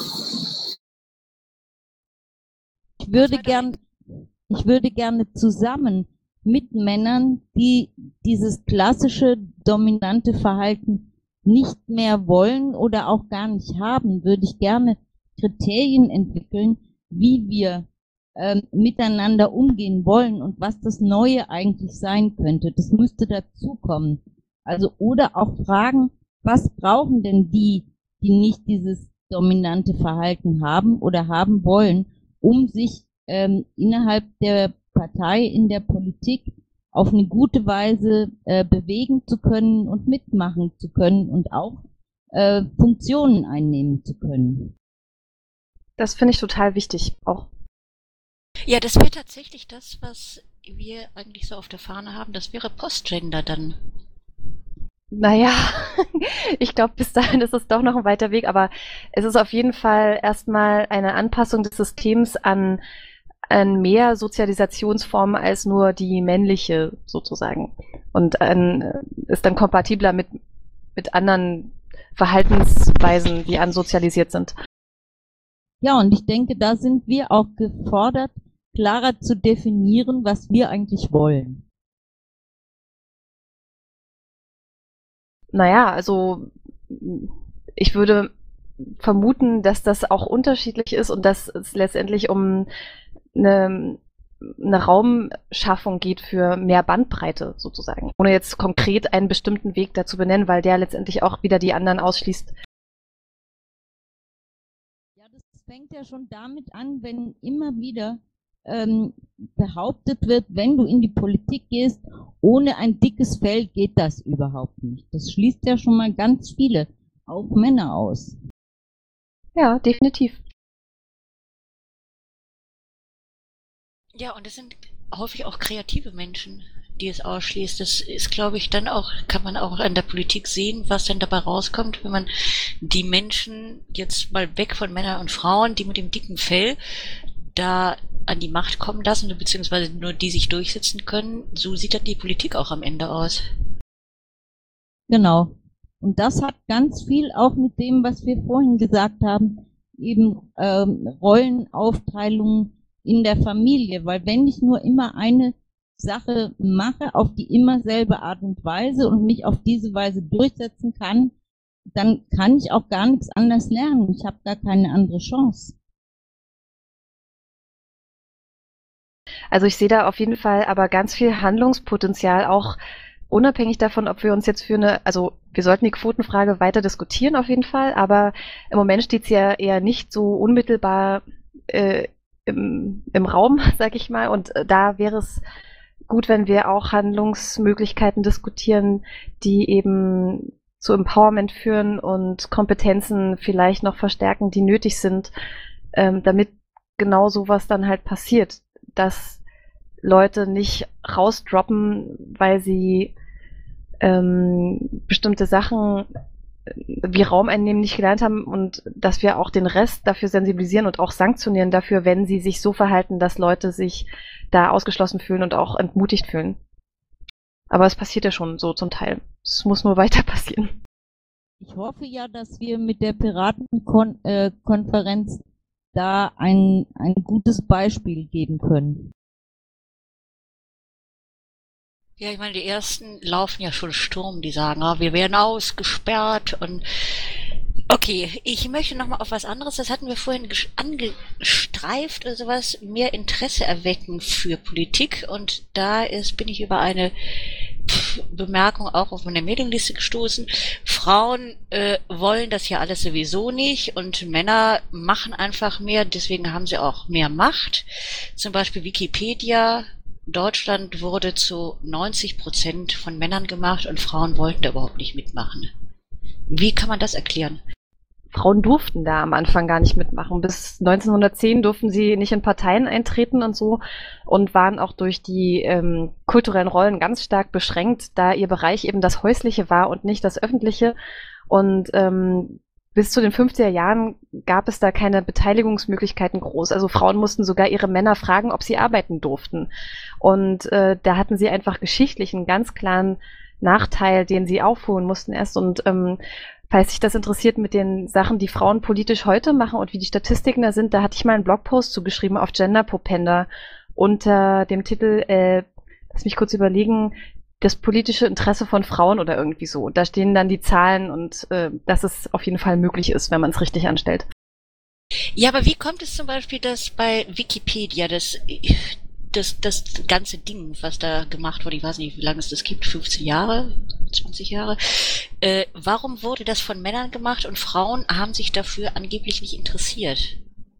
ich würde gern, ich würde gerne zusammen mit Männern, die dieses klassische dominante Verhalten nicht mehr wollen oder auch gar nicht haben, würde ich gerne Kriterien entwickeln, wie wir ähm, miteinander umgehen wollen und was das Neue eigentlich sein könnte. Das müsste dazukommen. Also oder auch fragen, was brauchen denn die, die nicht dieses dominante Verhalten haben oder haben wollen, um sich ähm, innerhalb der Partei, in der Politik auf eine gute Weise äh, bewegen zu können und mitmachen zu können und auch äh, Funktionen einnehmen zu können. Das finde ich total wichtig auch. Ja, das wäre tatsächlich das, was wir eigentlich so auf der Fahne haben. Das wäre Postgender dann. Naja, ich glaube, bis dahin ist es doch noch ein weiter Weg, aber es ist auf jeden Fall erstmal eine Anpassung des Systems an, an mehr Sozialisationsformen als nur die männliche sozusagen und an, ist dann kompatibler mit, mit anderen Verhaltensweisen, die ansozialisiert sind. Ja, und ich denke, da sind wir auch gefordert, klarer zu definieren, was wir eigentlich wollen. Naja, also ich würde vermuten, dass das auch unterschiedlich ist und dass es letztendlich um eine, eine Raumschaffung geht für mehr Bandbreite sozusagen, ohne jetzt konkret einen bestimmten Weg dazu benennen, weil der letztendlich auch wieder die anderen ausschließt. Ja, das fängt ja schon damit an, wenn immer wieder ähm, behauptet wird, wenn du in die Politik gehst, ohne ein dickes Fell geht das überhaupt nicht. Das schließt ja schon mal ganz viele, auch Männer aus. Ja, definitiv. Ja, und es sind häufig auch kreative Menschen, die es ausschließt. Das ist, glaube ich, dann auch, kann man auch an der Politik sehen, was denn dabei rauskommt, wenn man die Menschen jetzt mal weg von Männern und Frauen, die mit dem dicken Fell da an die Macht kommen lassen, beziehungsweise nur die sich durchsetzen können. So sieht dann die Politik auch am Ende aus. Genau. Und das hat ganz viel auch mit dem, was wir vorhin gesagt haben, eben ähm, Rollenaufteilung in der Familie. Weil wenn ich nur immer eine Sache mache, auf die immer selbe Art und Weise und mich auf diese Weise durchsetzen kann, dann kann ich auch gar nichts anderes lernen. Ich habe gar keine andere Chance. Also ich sehe da auf jeden Fall aber ganz viel Handlungspotenzial, auch unabhängig davon, ob wir uns jetzt für eine, also wir sollten die Quotenfrage weiter diskutieren auf jeden Fall, aber im Moment steht sie ja eher nicht so unmittelbar äh, im, im Raum, sag ich mal, und äh, da wäre es gut, wenn wir auch Handlungsmöglichkeiten diskutieren, die eben zu Empowerment führen und Kompetenzen vielleicht noch verstärken, die nötig sind, ähm, damit genau sowas dann halt passiert, dass Leute nicht rausdroppen, weil sie ähm, bestimmte Sachen wie Raum einnehmen nicht gelernt haben und dass wir auch den Rest dafür sensibilisieren und auch sanktionieren dafür, wenn sie sich so verhalten, dass Leute sich da ausgeschlossen fühlen und auch entmutigt fühlen. Aber es passiert ja schon so zum Teil. Es muss nur weiter passieren. Ich hoffe ja, dass wir mit der Piratenkonferenz äh, da ein, ein gutes Beispiel geben können. Ja, ich meine, die ersten laufen ja schon Sturm, die sagen, ah, wir werden ausgesperrt und okay, ich möchte nochmal auf was anderes, das hatten wir vorhin angestreift oder sowas, mehr Interesse erwecken für Politik und da ist, bin ich über eine Bemerkung auch auf meine Mailingliste gestoßen. Frauen äh, wollen das ja alles sowieso nicht und Männer machen einfach mehr, deswegen haben sie auch mehr Macht. Zum Beispiel Wikipedia. Deutschland wurde zu neunzig Prozent von Männern gemacht und Frauen wollten da überhaupt nicht mitmachen. Wie kann man das erklären? Frauen durften da am Anfang gar nicht mitmachen. Bis neunzehnhundertzehn durften sie nicht in Parteien eintreten und so und waren auch durch die ähm, kulturellen Rollen ganz stark beschränkt, da ihr Bereich eben das Häusliche war und nicht das Öffentliche. Und ähm, bis zu den fünfziger Jahren gab es da keine Beteiligungsmöglichkeiten groß. Also Frauen mussten sogar ihre Männer fragen, ob sie arbeiten durften. Und äh, da hatten sie einfach geschichtlich einen ganz klaren Nachteil, den sie aufholen mussten erst. Und ähm, falls sich das interessiert mit den Sachen, die Frauen politisch heute machen und wie die Statistiken da sind, da hatte ich mal einen Blogpost zugeschrieben auf Gender Popender unter dem Titel, äh, lass mich kurz überlegen, das politische Interesse von Frauen oder irgendwie so. Da stehen dann die Zahlen und äh, dass es auf jeden Fall möglich ist, wenn man es richtig anstellt. Ja, aber wie kommt es zum Beispiel, dass bei Wikipedia das, das, das ganze Ding, was da gemacht wurde, ich weiß nicht, wie lange es das gibt, fünfzehn Jahre, zwanzig Jahre, äh, warum wurde das von Männern gemacht und Frauen haben sich dafür angeblich nicht interessiert?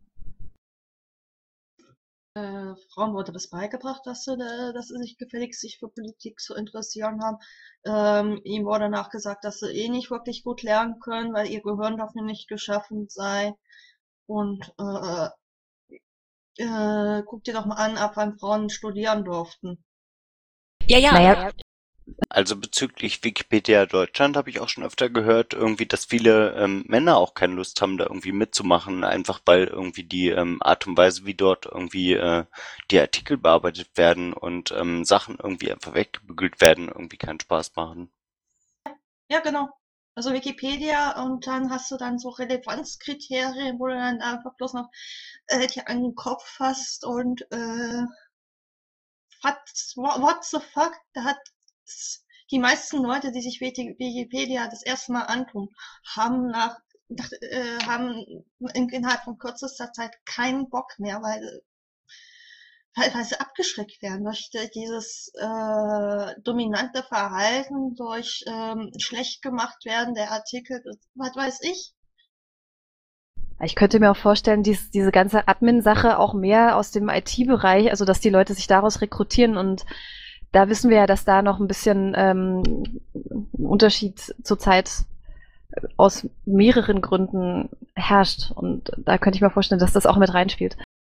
Äh, Frauen wurde das beigebracht, dass sie, äh, dass sie sich gefälligst sich für Politik zu interessieren haben. Ähm, ihm wurde nachgesagt, dass sie eh nicht wirklich gut lernen können, weil ihr Gehirn dafür nicht geschaffen sei. Und äh, äh, guck dir doch mal an, ab wann Frauen studieren durften. Ja, ja. Naja. Also bezüglich Wikipedia Deutschland habe ich auch schon öfter gehört, irgendwie, dass viele ähm, Männer auch keine Lust haben, da irgendwie mitzumachen, einfach weil irgendwie die ähm, Art und Weise, wie dort irgendwie äh, die Artikel bearbeitet werden und ähm, Sachen irgendwie einfach weggebügelt werden, irgendwie keinen Spaß machen. Ja, genau. Also Wikipedia und dann hast du dann so Relevanzkriterien, wo du dann einfach bloß noch äh, dir an den Kopf fasst und äh, what, what the fuck? Da hat die meisten Leute, die sich Wikipedia das erste Mal antun, haben nach, nach äh, haben innerhalb von kürzester Zeit keinen Bock mehr, weil, weil, weil sie abgeschreckt werden durch dieses äh, dominante Verhalten, durch ähm, schlecht gemacht werden der Artikel, was weiß ich. Ich könnte mir auch vorstellen, dies, diese ganze Admin-Sache auch mehr aus dem I T-Bereich, also dass die Leute sich daraus rekrutieren und da wissen wir ja, dass da noch ein bisschen ähm, Unterschied zurzeit aus mehreren Gründen herrscht. Und da könnte ich mir vorstellen, dass das auch mit reinspielt.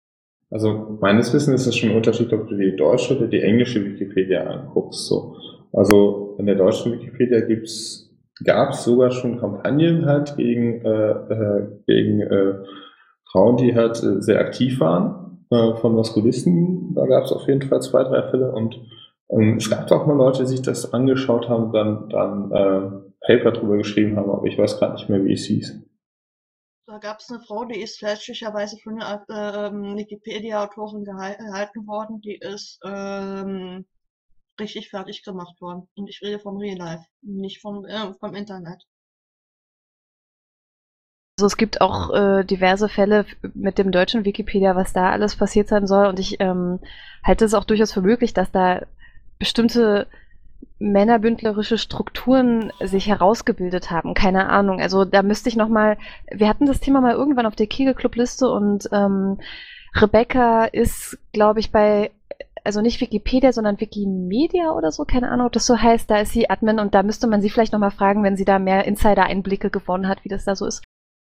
Also meines Wissens ist es schon ein Unterschied, ob du die deutsche oder die englische Wikipedia anguckst. So. Also in der deutschen Wikipedia gibt's, gab's sogar schon Kampagnen halt gegen, äh, äh, gegen äh, Frauen, die halt äh, sehr aktiv waren, äh, von Maskulisten. Da gab's auf jeden Fall zwei, drei Fälle. Und ähm, es gab auch mal Leute, die sich das angeschaut haben, dann, dann äh, Paper drüber geschrieben haben, aber ich weiß gerade nicht mehr, wie es hieß. Da gab es eine Frau, die ist fälschlicherweise von einer ähm, Wikipedia-Autorin gehalten worden, die ist ähm, richtig fertig gemacht worden. Und ich rede vom Real Life, nicht vom, äh, vom Internet. Also es gibt auch äh, diverse Fälle mit dem deutschen Wikipedia, was da alles passiert sein soll. Und ich ähm, halte es auch durchaus für möglich, dass da bestimmte männerbündlerische Strukturen sich herausgebildet haben. Keine Ahnung. Also da müsste ich nochmal, wir hatten das Thema mal irgendwann auf der Kegel-Club-Liste und ähm, Rebecca ist, glaube ich, bei, also nicht Wikipedia, sondern Wikimedia oder so, keine Ahnung, ob das so heißt, da ist sie Admin und da müsste man sie vielleicht nochmal fragen, wenn sie da mehr Insider-Einblicke gewonnen hat, wie das da so ist.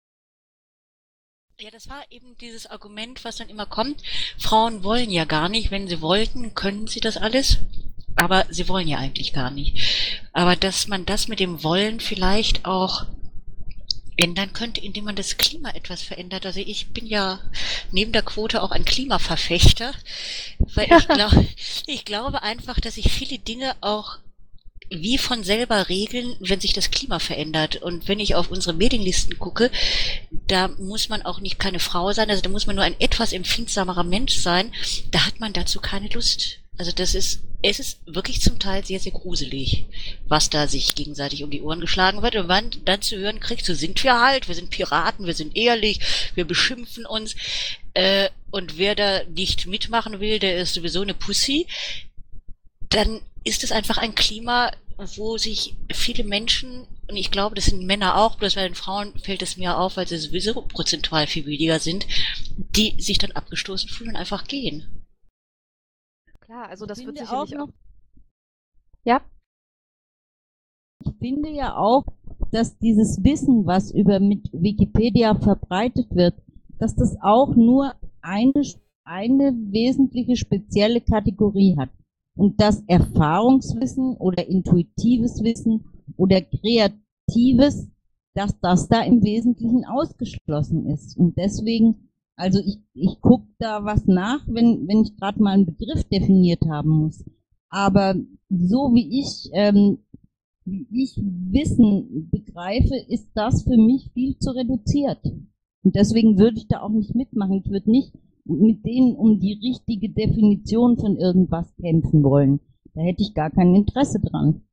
Ja, das war eben dieses Argument, was dann immer kommt. Frauen wollen ja gar nicht. Wenn sie wollten, können sie das alles. Aber sie wollen ja eigentlich gar nicht. Aber dass man das mit dem Wollen vielleicht auch ändern könnte, indem man das Klima etwas verändert. Also ich bin ja neben der Quote auch ein Klimaverfechter, weil ich glaube, ich glaube einfach, dass sich viele Dinge auch wie von selber regeln, wenn sich das Klima verändert. Und wenn ich auf unsere Mailinglisten gucke, da muss man auch nicht keine Frau sein, also da muss man nur ein etwas empfindsamerer Mensch sein, da hat man dazu keine Lust. Also das ist, es ist wirklich zum Teil sehr, sehr gruselig, was da sich gegenseitig um die Ohren geschlagen wird. Und man dann zu hören kriegt, so sind wir halt, wir sind Piraten, wir sind ehrlich, wir beschimpfen uns. Äh, und wer da nicht mitmachen will, der ist sowieso eine Pussy. Dann ist es einfach ein Klima, wo sich viele Menschen, und ich glaube, das sind Männer auch, bloß bei den Frauen fällt es mir auf, weil sie sowieso prozentual viel weniger sind, die sich dann abgestoßen fühlen und einfach gehen. Klar, also das Ich wird finde sicherlich auch auch. noch, Ja? ich finde ja auch, dass dieses Wissen, was über mit Wikipedia verbreitet wird, dass das auch nur eine, eine wesentliche spezielle Kategorie hat. Und dass Erfahrungswissen oder intuitives Wissen oder kreatives, dass das da im Wesentlichen ausgeschlossen ist. Und deswegen, also ich, ich gucke da was nach, wenn, wenn ich gerade mal einen Begriff definiert haben muss. Aber so wie ich, ähm, wie ich Wissen begreife, ist das für mich viel zu reduziert. Und deswegen würde ich da auch nicht mitmachen. Ich würde nicht mit denen um die richtige Definition von irgendwas kämpfen wollen. Da hätte ich gar kein Interesse dran.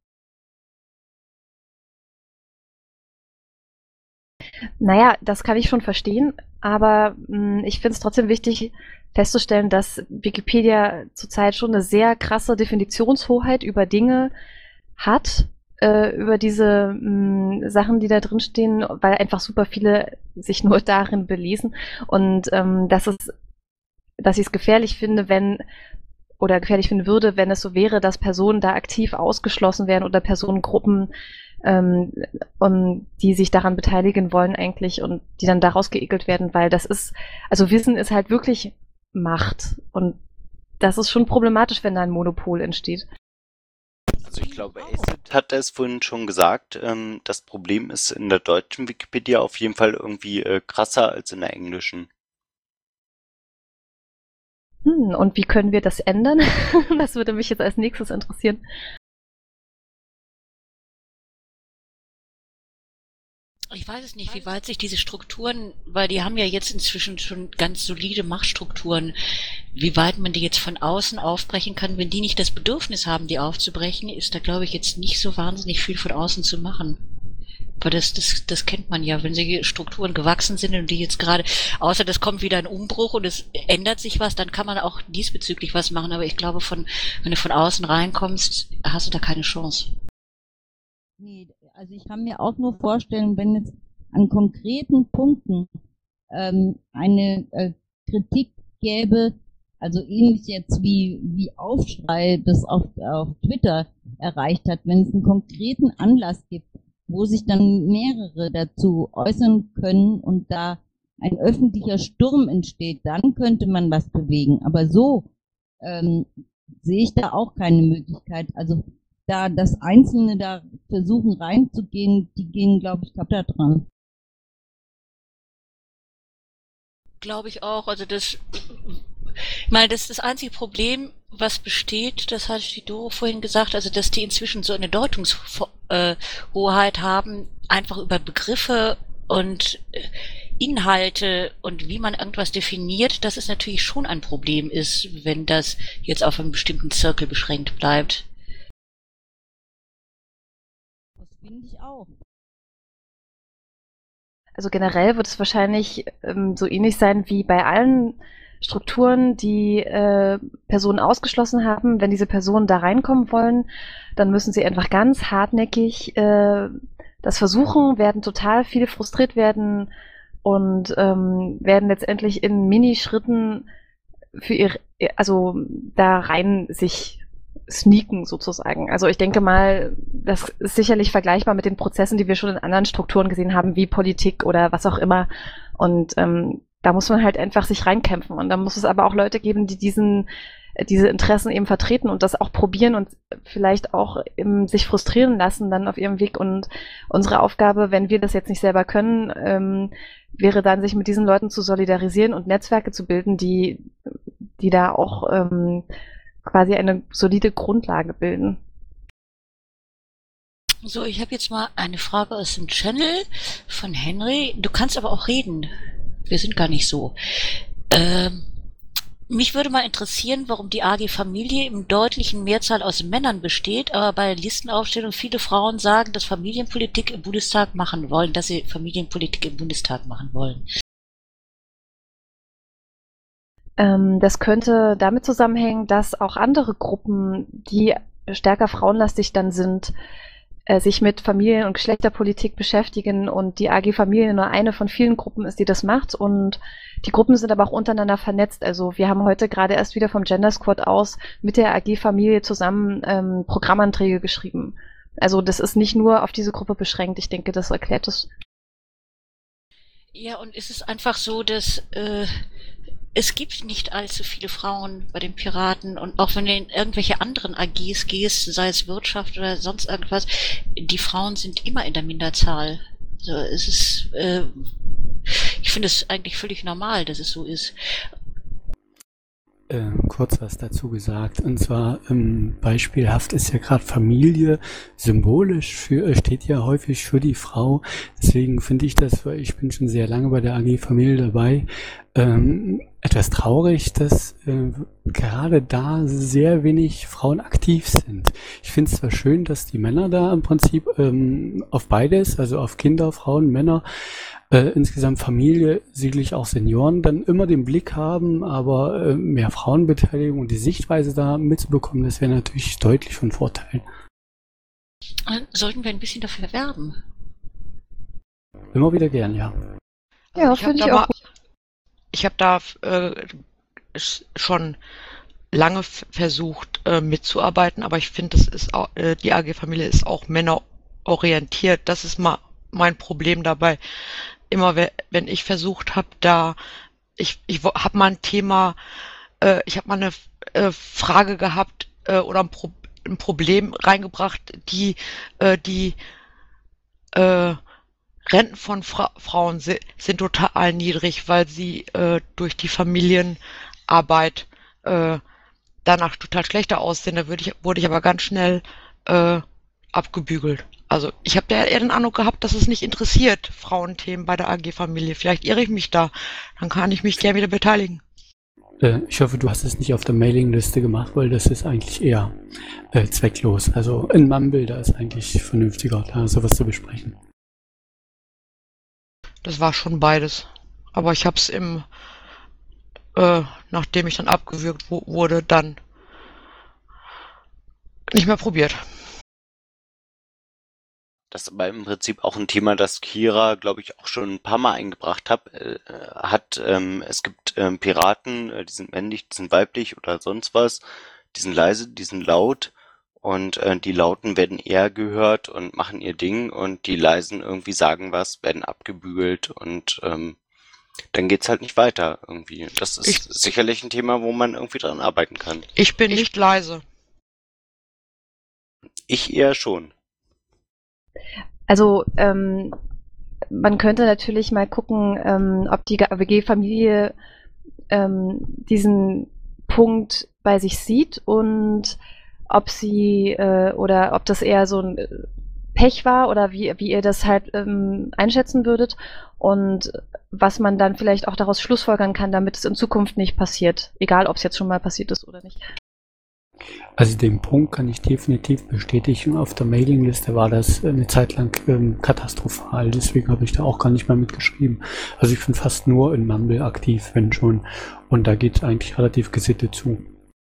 Naja, das kann ich schon verstehen, aber mh, ich finde es trotzdem wichtig festzustellen, dass Wikipedia zurzeit schon eine sehr krasse Definitionshoheit über Dinge hat, äh, über diese mh, Sachen, die da drin stehen, weil einfach super viele sich nur darin belesen und ähm, dass es, dass ich es gefährlich finde, wenn oder gefährlich finden würde, wenn es so wäre, dass Personen da aktiv ausgeschlossen werden oder Personengruppen, ähm, und die sich daran beteiligen wollen eigentlich und die dann daraus geekelt werden, weil das ist, also Wissen ist halt wirklich Macht und das ist schon problematisch, wenn da ein Monopol entsteht. Also ich glaube, Acid hat es vorhin schon gesagt, ähm, das Problem ist in der deutschen Wikipedia auf jeden Fall irgendwie äh, krasser als in der englischen. Hm, und wie können wir das ändern? Das würde mich jetzt als nächstes interessieren. Ich weiß es nicht, wie weit sich diese Strukturen, weil die haben ja jetzt inzwischen schon ganz solide Machtstrukturen, wie weit man die jetzt von außen aufbrechen kann. Wenn die nicht das Bedürfnis haben, die aufzubrechen, ist da, glaube ich, jetzt nicht so wahnsinnig viel von außen zu machen. Aber das, das, das kennt man ja, wenn die Strukturen gewachsen sind und die jetzt gerade, außer das kommt wieder ein Umbruch und es ändert sich was, dann kann man auch diesbezüglich was machen. Aber ich glaube, von, wenn du von außen reinkommst, hast du da keine Chance. Nee, also ich kann mir auch nur vorstellen, wenn es an konkreten Punkten ähm, eine äh, Kritik gäbe, also ähnlich jetzt wie, wie Aufschrei das auf, auf Twitter erreicht hat, wenn es einen konkreten Anlass gibt, wo sich dann mehrere dazu äußern können und da ein öffentlicher Sturm entsteht, dann könnte man was bewegen. Aber so ähm, sehe ich da auch keine Möglichkeit. Also da das Einzelne da versuchen reinzugehen, die gehen, glaube ich, kaputt dran. Glaube ich auch. Also das, ich meine, das ist das einzige Problem, was besteht, das hatte die Doro vorhin gesagt, also dass die inzwischen so eine Deutungshoheit haben, einfach über Begriffe und Inhalte und wie man irgendwas definiert, dass es natürlich schon ein Problem ist, wenn das jetzt auf einen bestimmten Zirkel beschränkt bleibt. Das finde ich auch. Also generell wird es wahrscheinlich ähm, so ähnlich sein wie bei allen Strukturen, die äh, Personen ausgeschlossen haben. Wenn diese Personen da reinkommen wollen, dann müssen sie einfach ganz hartnäckig äh, das versuchen, werden total viel frustriert werden und ähm, werden letztendlich in Minischritten für ihr, also da rein sich sneaken sozusagen. Also ich denke mal, das ist sicherlich vergleichbar mit den Prozessen, die wir schon in anderen Strukturen gesehen haben, wie Politik oder was auch immer. Und ähm, da muss man halt einfach sich reinkämpfen. Und da muss es aber auch Leute geben, die diesen diese Interessen eben vertreten und das auch probieren und vielleicht auch eben sich frustrieren lassen dann auf ihrem Weg. Und unsere Aufgabe, wenn wir das jetzt nicht selber können, ähm, wäre dann, sich mit diesen Leuten zu solidarisieren und Netzwerke zu bilden, die, die da auch ähm, quasi eine solide Grundlage bilden. So, ich habe jetzt mal eine Frage aus dem Channel von Henry. Du kannst aber auch reden. Wir sind gar nicht so. Ähm, mich würde mal interessieren, warum die A G Familie im deutlichen Mehrzahl aus Männern besteht, aber bei der Listenaufstellung viele Frauen sagen, dass Familienpolitik im Bundestag machen wollen, dass sie Familienpolitik im Bundestag machen wollen. Ähm, das könnte damit zusammenhängen, dass auch andere Gruppen, die stärker frauenlastig dann sind, äh, sich mit Familien- und Geschlechterpolitik beschäftigen und die A G Familie nur eine von vielen Gruppen ist, die das macht. Und die Gruppen sind aber auch untereinander vernetzt. Also wir haben heute gerade erst wieder vom Gender Squad aus mit der A G Familie zusammen ähm, Programmanträge geschrieben. Also das ist nicht nur auf diese Gruppe beschränkt. Ich denke, das erklärt es. Ja, und ist es einfach so, dass äh, es gibt nicht allzu viele Frauen bei den Piraten und auch wenn du in irgendwelche anderen A Gs gehst, sei es Wirtschaft oder sonst irgendwas, die Frauen sind immer in der Minderzahl. Also es ist, äh, ich finde es eigentlich völlig normal, dass es so ist. Äh, kurz was dazu gesagt, und zwar ähm, beispielhaft ist ja gerade Familie symbolisch für, steht ja häufig für die Frau, deswegen finde ich das, weil ich bin schon sehr lange bei der A G Familie dabei, ähm, etwas traurig, dass äh, gerade da sehr wenig Frauen aktiv sind. Ich finde es zwar schön, dass die Männer da im Prinzip ähm, auf beides, also auf Kinder, Frauen, Männer, Äh, insgesamt Familie, sicherlich auch Senioren, dann immer den Blick haben, aber äh, mehr Frauenbeteiligung und die Sichtweise da mitzubekommen, das wäre natürlich deutlich von Vorteil. Sollten wir ein bisschen dafür werben? Immer wieder gern, ja. Ja, ich habe finde da, ich auch. mal- ich hab da äh, sch- schon lange f- versucht äh, mitzuarbeiten, aber ich finde, das ist auch, äh, die A G Familie ist auch männerorientiert. Das ist mal mein Problem dabei. Immer we- wenn ich versucht habe, da ich ich habe mal ein Thema, äh, ich habe mal eine äh, Frage gehabt äh, oder ein, Pro ein Problem reingebracht, die äh, die äh, Renten von Fra Frauen si sind total niedrig, weil sie äh, durch die Familienarbeit äh, danach total schlechter aussehen. Da würde ich, wurde ich aber ganz schnell äh, abgebügelt. Also ich habe da eher den Eindruck gehabt, dass es nicht interessiert, Frauenthemen bei der A G Familie. Vielleicht irre ich mich da. Dann kann ich mich gerne wieder beteiligen. Äh, ich hoffe, du hast es nicht auf der Mailingliste gemacht, weil das ist eigentlich eher äh, zwecklos. Also in Mumble, da ist eigentlich vernünftiger, da sowas zu besprechen. Das war schon beides. Aber ich habe es im, äh, nachdem ich dann abgewürgt wo wurde, dann nicht mehr probiert. Das ist aber im Prinzip auch ein Thema, das Kira, glaube ich, auch schon ein paar Mal eingebracht hab, äh, hat. Ähm, es gibt ähm, Piraten, äh, die sind männlich, die sind weiblich oder sonst was. Die sind leise, die sind laut. Und äh, die Lauten werden eher gehört und machen ihr Ding. Und die Leisen irgendwie sagen was, werden abgebügelt. Und ähm, dann geht's halt nicht weiter irgendwie. Das ist Ich, sicherlich ein Thema, wo man irgendwie dran arbeiten kann. ich bin nicht leise. Ich eher schon. Also ähm, man könnte natürlich mal gucken, ähm, ob die W G-Familie ähm, diesen Punkt bei sich sieht und ob sie äh, oder ob das eher so ein Pech war oder wie, wie ihr das halt ähm, einschätzen würdet und was man dann vielleicht auch daraus schlussfolgern kann, damit es in Zukunft nicht passiert, egal ob es jetzt schon mal passiert ist oder nicht. Also den Punkt kann ich definitiv bestätigen. Auf der Mailingliste war das eine Zeit lang ähm, katastrophal, deswegen habe ich da auch gar nicht mehr mitgeschrieben. Also ich bin fast nur in Mumble aktiv, wenn schon. Und da geht es eigentlich relativ gesittet zu.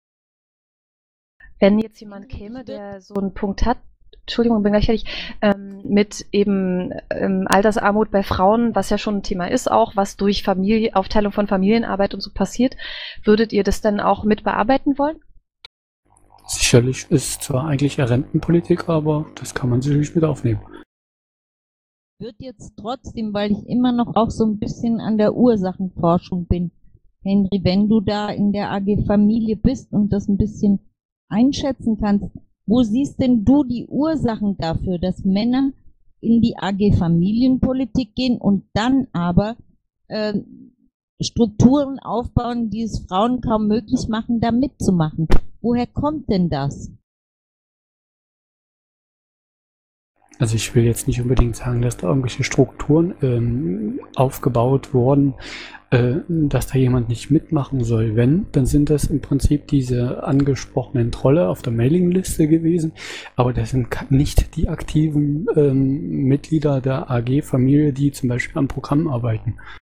Wenn jetzt jemand käme, der so einen Punkt hat, Entschuldigung, bin gleich fertig, ähm, mit eben ähm, Altersarmut bei Frauen, was ja schon ein Thema ist auch, was durch Familie, Aufteilung von Familienarbeit und so passiert, würdet ihr das dann auch mit bearbeiten wollen? Sicherlich ist zwar eigentlich eher Rentenpolitik, aber das kann man sicherlich mit aufnehmen. Wird jetzt trotzdem, weil ich immer noch auch so ein bisschen an der Ursachenforschung bin, Henry, wenn du da in der A G Familie bist und das ein bisschen einschätzen kannst, wo siehst denn du die Ursachen dafür, dass Männer in die A G Familienpolitik gehen und dann aber äh, Strukturen aufbauen, die es Frauen kaum möglich machen, da mitzumachen? Woher kommt denn das? Also ich will jetzt nicht unbedingt sagen, dass da irgendwelche Strukturen ähm, aufgebaut wurden, äh, dass da jemand nicht mitmachen soll. Wenn, dann sind das im Prinzip diese angesprochenen Trolle auf der Mailingliste gewesen, aber das sind nicht die aktiven ähm, Mitglieder der A G-Familie, die zum Beispiel am Programm arbeiten.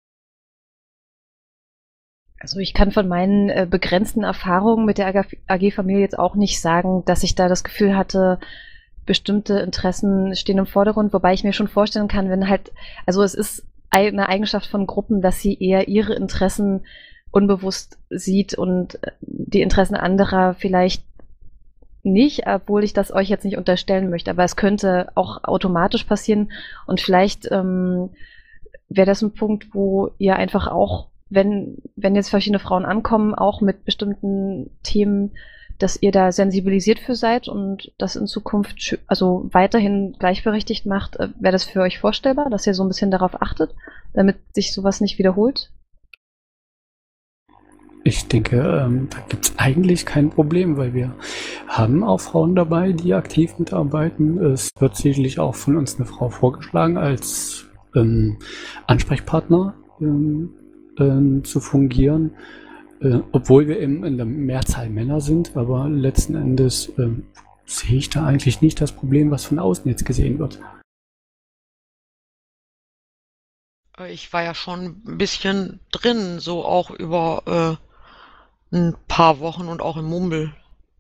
Also ich kann von meinen äh, begrenzten Erfahrungen mit der A G-Familie jetzt auch nicht sagen, dass ich da das Gefühl hatte, bestimmte Interessen stehen im Vordergrund, wobei ich mir schon vorstellen kann, wenn halt, also es ist eine Eigenschaft von Gruppen, dass sie eher ihre Interessen unbewusst sieht und die Interessen anderer vielleicht nicht, obwohl ich das euch jetzt nicht unterstellen möchte, aber es könnte auch automatisch passieren und vielleicht ähm, wäre das ein Punkt, wo ihr einfach auch, wenn, wenn jetzt verschiedene Frauen ankommen, auch mit bestimmten Themen, dass ihr da sensibilisiert für seid und das in Zukunft also weiterhin gleichberechtigt macht, wäre das für euch vorstellbar, dass ihr so ein bisschen darauf achtet, damit sich sowas nicht wiederholt? Ich denke, ähm, da gibt es eigentlich kein Problem, weil wir haben auch Frauen dabei, die aktiv mitarbeiten. Es wird sicherlich auch von uns eine Frau vorgeschlagen, als ähm, Ansprechpartner ähm, ähm, zu fungieren. Äh, obwohl wir eben in der Mehrzahl Männer sind, aber letzten Endes äh, sehe ich da eigentlich nicht das Problem, was von außen jetzt gesehen wird. Ich war ja schon ein bisschen drin, so auch über äh, ein paar Wochen und auch im Mumble.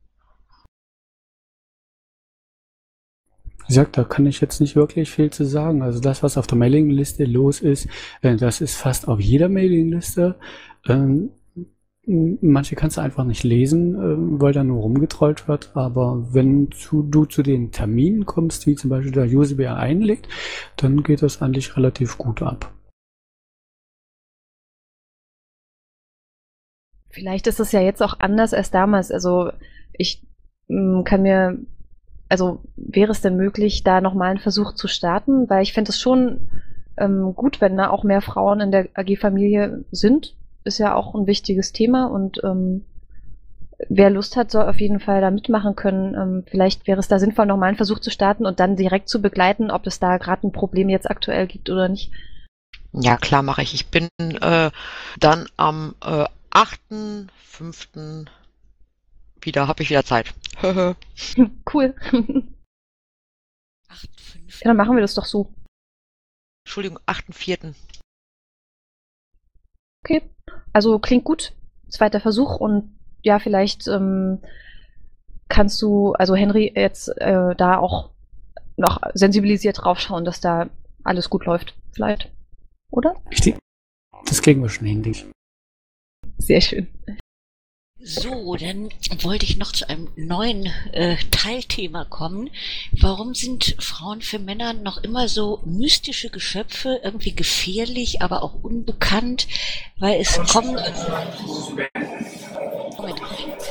Wie gesagt, da kann ich jetzt nicht wirklich viel zu sagen. Also das, was auf der Mailingliste los ist, äh, das ist fast auf jeder Mailingliste. Ähm, Manche kannst du einfach nicht lesen, weil da nur rumgetrollt wird, aber wenn zu, du zu den Terminen kommst, wie zum Beispiel der Usebear einlegt, dann geht das eigentlich relativ gut ab. Vielleicht ist es ja jetzt auch anders als damals. Also ich mh, kann mir, also wäre es denn möglich, da nochmal einen Versuch zu starten? Weil ich finde es schon ähm, gut, wenn da auch mehr Frauen in der A G-Familie sind. Ist ja auch ein wichtiges Thema und ähm, wer Lust hat, soll auf jeden Fall da mitmachen können. Ähm, vielleicht wäre es da sinnvoll, nochmal einen Versuch zu starten und dann direkt zu begleiten, ob es da gerade ein Problem jetzt aktuell gibt oder nicht. Ja, klar mache ich. Ich bin äh, dann am äh, achten fünften wieder, habe ich wieder Zeit. Cool. Ja, dann machen wir das doch so. Entschuldigung, achten vierten Okay, also klingt gut. Zweiter Versuch und ja, vielleicht ähm, kannst du, also Henry, jetzt äh, da auch noch sensibilisiert drauf schauen, dass da alles gut läuft. Vielleicht, oder? Richtig. Das kriegen wir schon hin, denke ich. Sehr schön. So, dann wollte ich noch zu einem neuen äh, Teilthema kommen. Warum sind Frauen für Männer noch immer so mystische Geschöpfe, irgendwie gefährlich, aber auch unbekannt? Weil es kommen... Moment.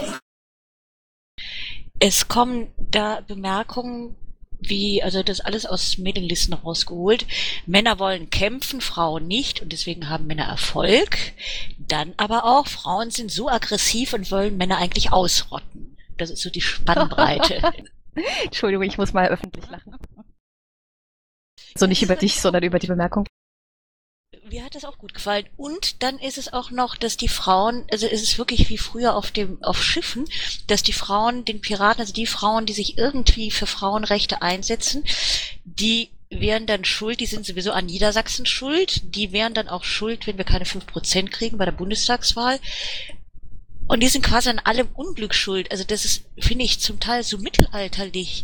Es kommen da Bemerkungen wie, also das alles aus Mailinglisten rausgeholt. Männer wollen kämpfen, Frauen nicht und deswegen haben Männer Erfolg. Dann aber auch, Frauen sind so aggressiv und wollen Männer eigentlich ausrotten. Das ist so die Spannbreite. Entschuldigung, ich muss mal öffentlich lachen. So nicht über dich, sondern über die Bemerkung. Mir hat das auch gut gefallen. Und dann ist es auch noch, dass die Frauen, also es ist wirklich wie früher auf dem, auf Schiffen, dass die Frauen, den Piraten, also die Frauen, die sich irgendwie für Frauenrechte einsetzen, die wären dann schuld, die sind sowieso an Niedersachsen schuld, die wären dann auch schuld, wenn wir keine fünf Prozent kriegen bei der Bundestagswahl. Und die sind quasi an allem Unglück schuld. Also das ist, finde ich, zum Teil so mittelalterlich.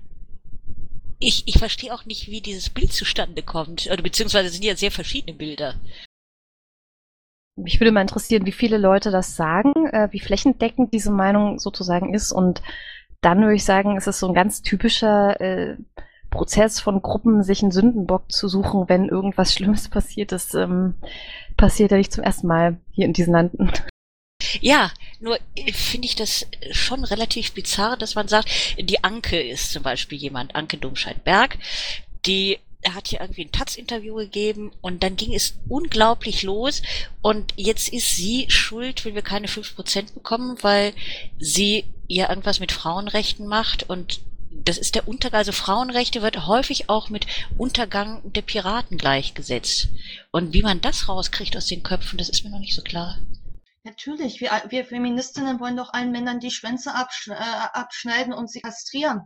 Ich, ich verstehe auch nicht, wie dieses Bild zustande kommt. Oder beziehungsweise sind ja sehr verschiedene Bilder. Mich würde mal interessieren, wie viele Leute das sagen, äh, wie flächendeckend diese Meinung sozusagen ist. Und dann würde ich sagen, es ist so ein ganz typischer äh, Prozess von Gruppen, sich einen Sündenbock zu suchen, wenn irgendwas Schlimmes passiert ist. Ähm, passiert ja nicht zum ersten Mal hier in diesen Landen. Ja, nur finde ich das schon relativ bizarr, dass man sagt, die Anke ist zum Beispiel jemand, Anke Domscheit-Berg, die hat hier irgendwie ein Taz-Interview gegeben und dann ging es unglaublich los und jetzt ist sie schuld, wenn wir keine fünf Prozent bekommen, weil sie ja irgendwas mit Frauenrechten macht und das ist der Untergang, also Frauenrechte wird häufig auch mit Untergang der Piraten gleichgesetzt. Und wie man das rauskriegt aus den Köpfen, das ist mir noch nicht so klar. Natürlich, wir, wir Feministinnen wollen doch allen Männern die Schwänze absch äh, abschneiden und sie kastrieren.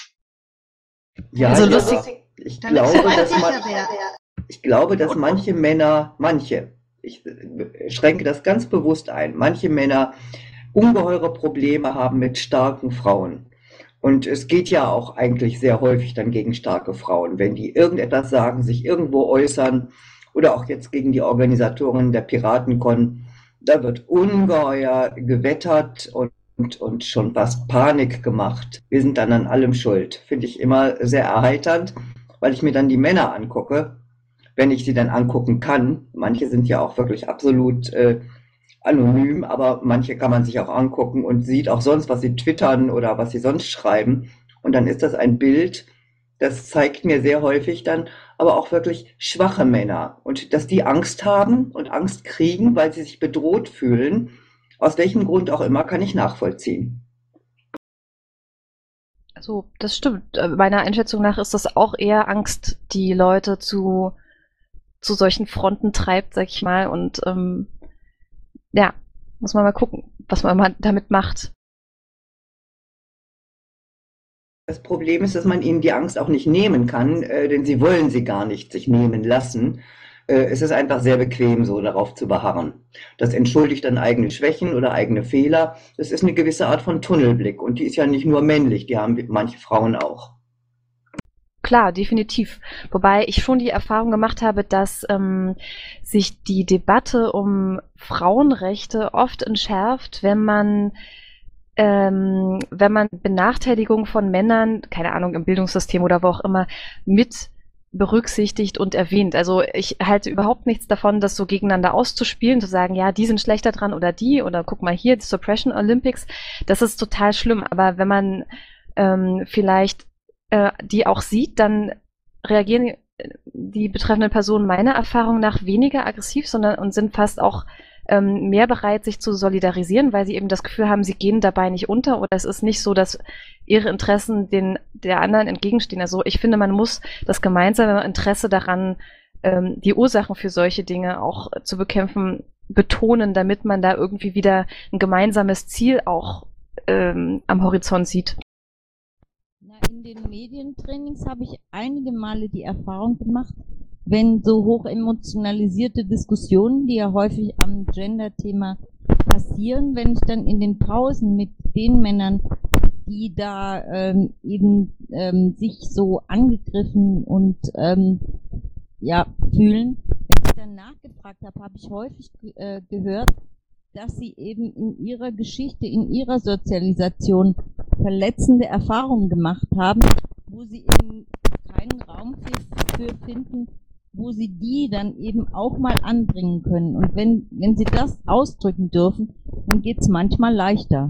Ja, also ja, lustig, ich damit glaube, sie dass man, wäre. ich glaube, dass manche Männer, manche, ich schränke das ganz bewusst ein, manche Männer ungeheure Probleme haben mit starken Frauen. Und es geht ja auch eigentlich sehr häufig dann gegen starke Frauen, wenn die irgendetwas sagen, sich irgendwo äußern oder auch jetzt gegen die Organisatoren der Piratenkon. Da wird ungeheuer gewettert und, und, und schon fast Panik gemacht. Wir sind dann an allem schuld. Finde ich immer sehr erheiternd, weil ich mir dann die Männer angucke, wenn ich sie dann angucken kann. Manche sind ja auch wirklich absolut äh, anonym, aber manche kann man sich auch angucken und sieht auch sonst, was sie twittern oder was sie sonst schreiben. Und dann ist das ein Bild, das zeigt mir sehr häufig dann aber auch wirklich schwache Männer und dass die Angst haben und Angst kriegen, weil sie sich bedroht fühlen. Aus welchem Grund auch immer, kann ich nachvollziehen. Also das stimmt. Meiner Einschätzung nach ist das auch eher Angst, die Leute zu, zu solchen Fronten treibt, sag ich mal. Und ähm, ja, muss man mal gucken, was man mal damit macht. Das Problem ist, dass man ihnen die Angst auch nicht nehmen kann, äh, denn sie wollen sie gar nicht sich nehmen lassen. Äh, es ist einfach sehr bequem, so darauf zu beharren. Das entschuldigt dann eigene Schwächen oder eigene Fehler. Das ist eine gewisse Art von Tunnelblick und die ist ja nicht nur männlich, die haben manche Frauen auch. Klar, definitiv. Wobei ich schon die Erfahrung gemacht habe, dass ähm, sich die Debatte um Frauenrechte oft entschärft, wenn man Ähm, wenn man Benachteiligung von Männern, keine Ahnung, im Bildungssystem oder wo auch immer, mit berücksichtigt und erwähnt. Also ich halte überhaupt nichts davon, das so gegeneinander auszuspielen, zu sagen, ja, die sind schlechter dran oder die, oder guck mal hier, die Suppression Olympics, das ist total schlimm. Aber wenn man ähm, vielleicht äh, die auch sieht, dann reagieren die betreffenden Personen meiner Erfahrung nach weniger aggressiv, sondern und sind fast auch ähm, mehr bereit, sich zu solidarisieren, weil sie eben das Gefühl haben, sie gehen dabei nicht unter oder es ist nicht so, dass ihre Interessen den der anderen entgegenstehen. Also ich finde, man muss das gemeinsame Interesse daran, ähm, die Ursachen für solche Dinge auch zu bekämpfen, betonen, damit man da irgendwie wieder ein gemeinsames Ziel auch ähm, am Horizont sieht. Na, in den Medientrainings habe ich einige Male die Erfahrung gemacht, wenn so hoch emotionalisierte Diskussionen, die ja häufig am Gender-Thema passieren, wenn ich dann in den Pausen mit den Männern, die da ähm, eben ähm, sich so angegriffen und ähm, ja fühlen, wenn ich dann nachgefragt habe, habe ich häufig äh, gehört, dass sie eben in ihrer Geschichte, in ihrer Sozialisation verletzende Erfahrungen gemacht haben, wo sie eben keinen Raum für, für finden, wo sie die dann eben auch mal anbringen können. Und wenn, wenn sie das ausdrücken dürfen, dann geht's manchmal leichter.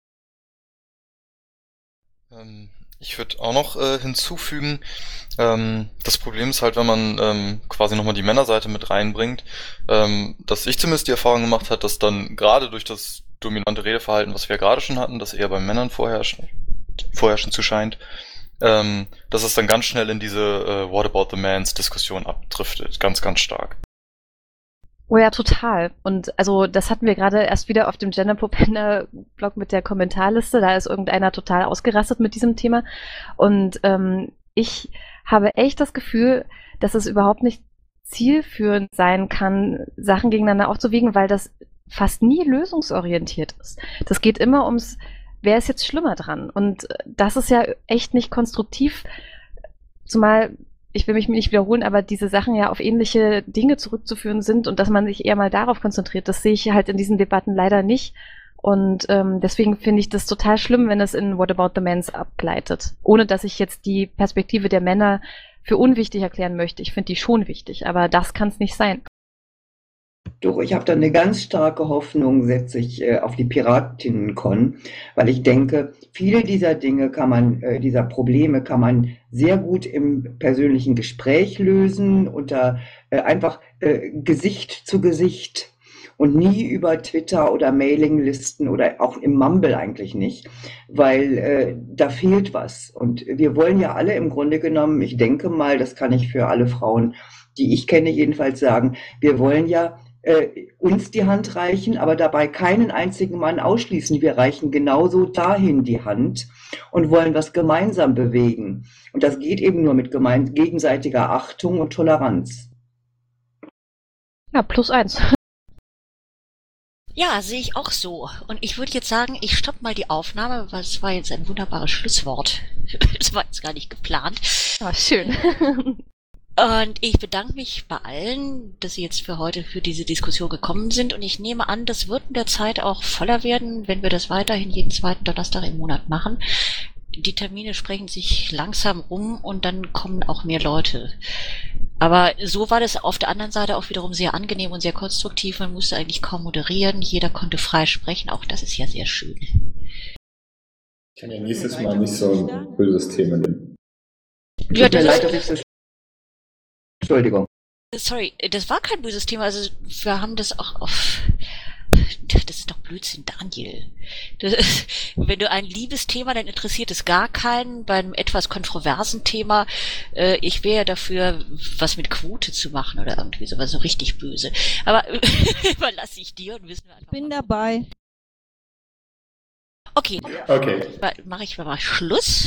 Ähm, ich würde auch noch äh, hinzufügen, ähm, das Problem ist halt, wenn man ähm, quasi nochmal die Männerseite mit reinbringt, ähm, dass ich zumindest die Erfahrung gemacht habe, dass dann gerade durch das dominante Redeverhalten, was wir ja gerade schon hatten, das eher bei Männern vorherrschen, vorherrschen zu scheint, ähm, dass es dann ganz schnell in diese äh, What about the Mans Diskussion abdriftet, ganz, ganz stark. Oh ja, total. Und also das hatten wir gerade erst wieder auf dem Gender Propaganda Blog mit der Kommentarliste. Da ist irgendeiner total ausgerastet mit diesem Thema. Und ähm, ich habe echt das Gefühl, dass es überhaupt nicht zielführend sein kann, Sachen gegeneinander aufzuwiegen, weil das fast nie lösungsorientiert ist. Das geht immer ums, wer ist jetzt schlimmer dran? Und das ist ja echt nicht konstruktiv, zumal, ich will mich nicht wiederholen, aber diese Sachen ja auf ähnliche Dinge zurückzuführen sind und dass man sich eher mal darauf konzentriert, das sehe ich halt in diesen Debatten leider nicht. Und ähm, deswegen finde ich das total schlimm, wenn es in What About the Mans abgleitet. Ohne dass ich jetzt die Perspektive der Männer für unwichtig erklären möchte. Ich finde die schon wichtig, aber das kann es nicht sein. Doch, ich habe da eine ganz starke Hoffnung, setze ich äh, auf die Piratinnen-Con, weil ich denke, viele dieser Dinge kann man, äh, dieser Probleme kann man sehr gut im persönlichen Gespräch lösen, unter äh, einfach äh, Gesicht zu Gesicht und nie über Twitter oder Mailinglisten oder auch im Mumble eigentlich nicht, weil äh, da fehlt was. Und wir wollen ja alle im Grunde genommen, ich denke mal, das kann ich für alle Frauen, die ich kenne, jedenfalls sagen, wir wollen ja Äh, uns die Hand reichen, aber dabei keinen einzigen Mann ausschließen. Wir reichen genauso dahin die Hand und wollen was gemeinsam bewegen. Und das geht eben nur mit gemein- gegenseitiger Achtung und Toleranz. Ja, plus eins. Ja, sehe ich auch so. Und ich würde jetzt sagen, ich stoppe mal die Aufnahme, weil es war jetzt ein wunderbares Schlusswort. Das war jetzt gar nicht geplant. Ah, schön. Und ich bedanke mich bei allen, dass Sie jetzt für heute für diese Diskussion gekommen sind. Und ich nehme an, das wird in der Zeit auch voller werden, wenn wir das weiterhin jeden zweiten Donnerstag im Monat machen. Die Termine sprechen sich langsam rum und dann kommen auch mehr Leute. Aber so war das auf der anderen Seite auch wiederum sehr angenehm und sehr konstruktiv. Man musste eigentlich kaum moderieren. Jeder konnte frei sprechen. Auch das ist ja sehr schön. Ich kann ja nächstes Mal nicht so ein böses Thema nehmen. Ja, das leid, dass ich das Entschuldigung. Sorry, das war kein böses Thema. Also wir haben das auch auf... Das ist doch Blödsinn, Daniel. Das ist, wenn du ein Liebesthema, dann interessiert es gar keinen. Bei einem etwas kontroversen Thema, äh, ich wäre ja dafür, was mit Quote zu machen oder irgendwie sowas, so richtig böse. Aber überlasse ich dir und wissen wir einfach. Ich bin dabei. Okay, Okay. mache ich mal Schluss.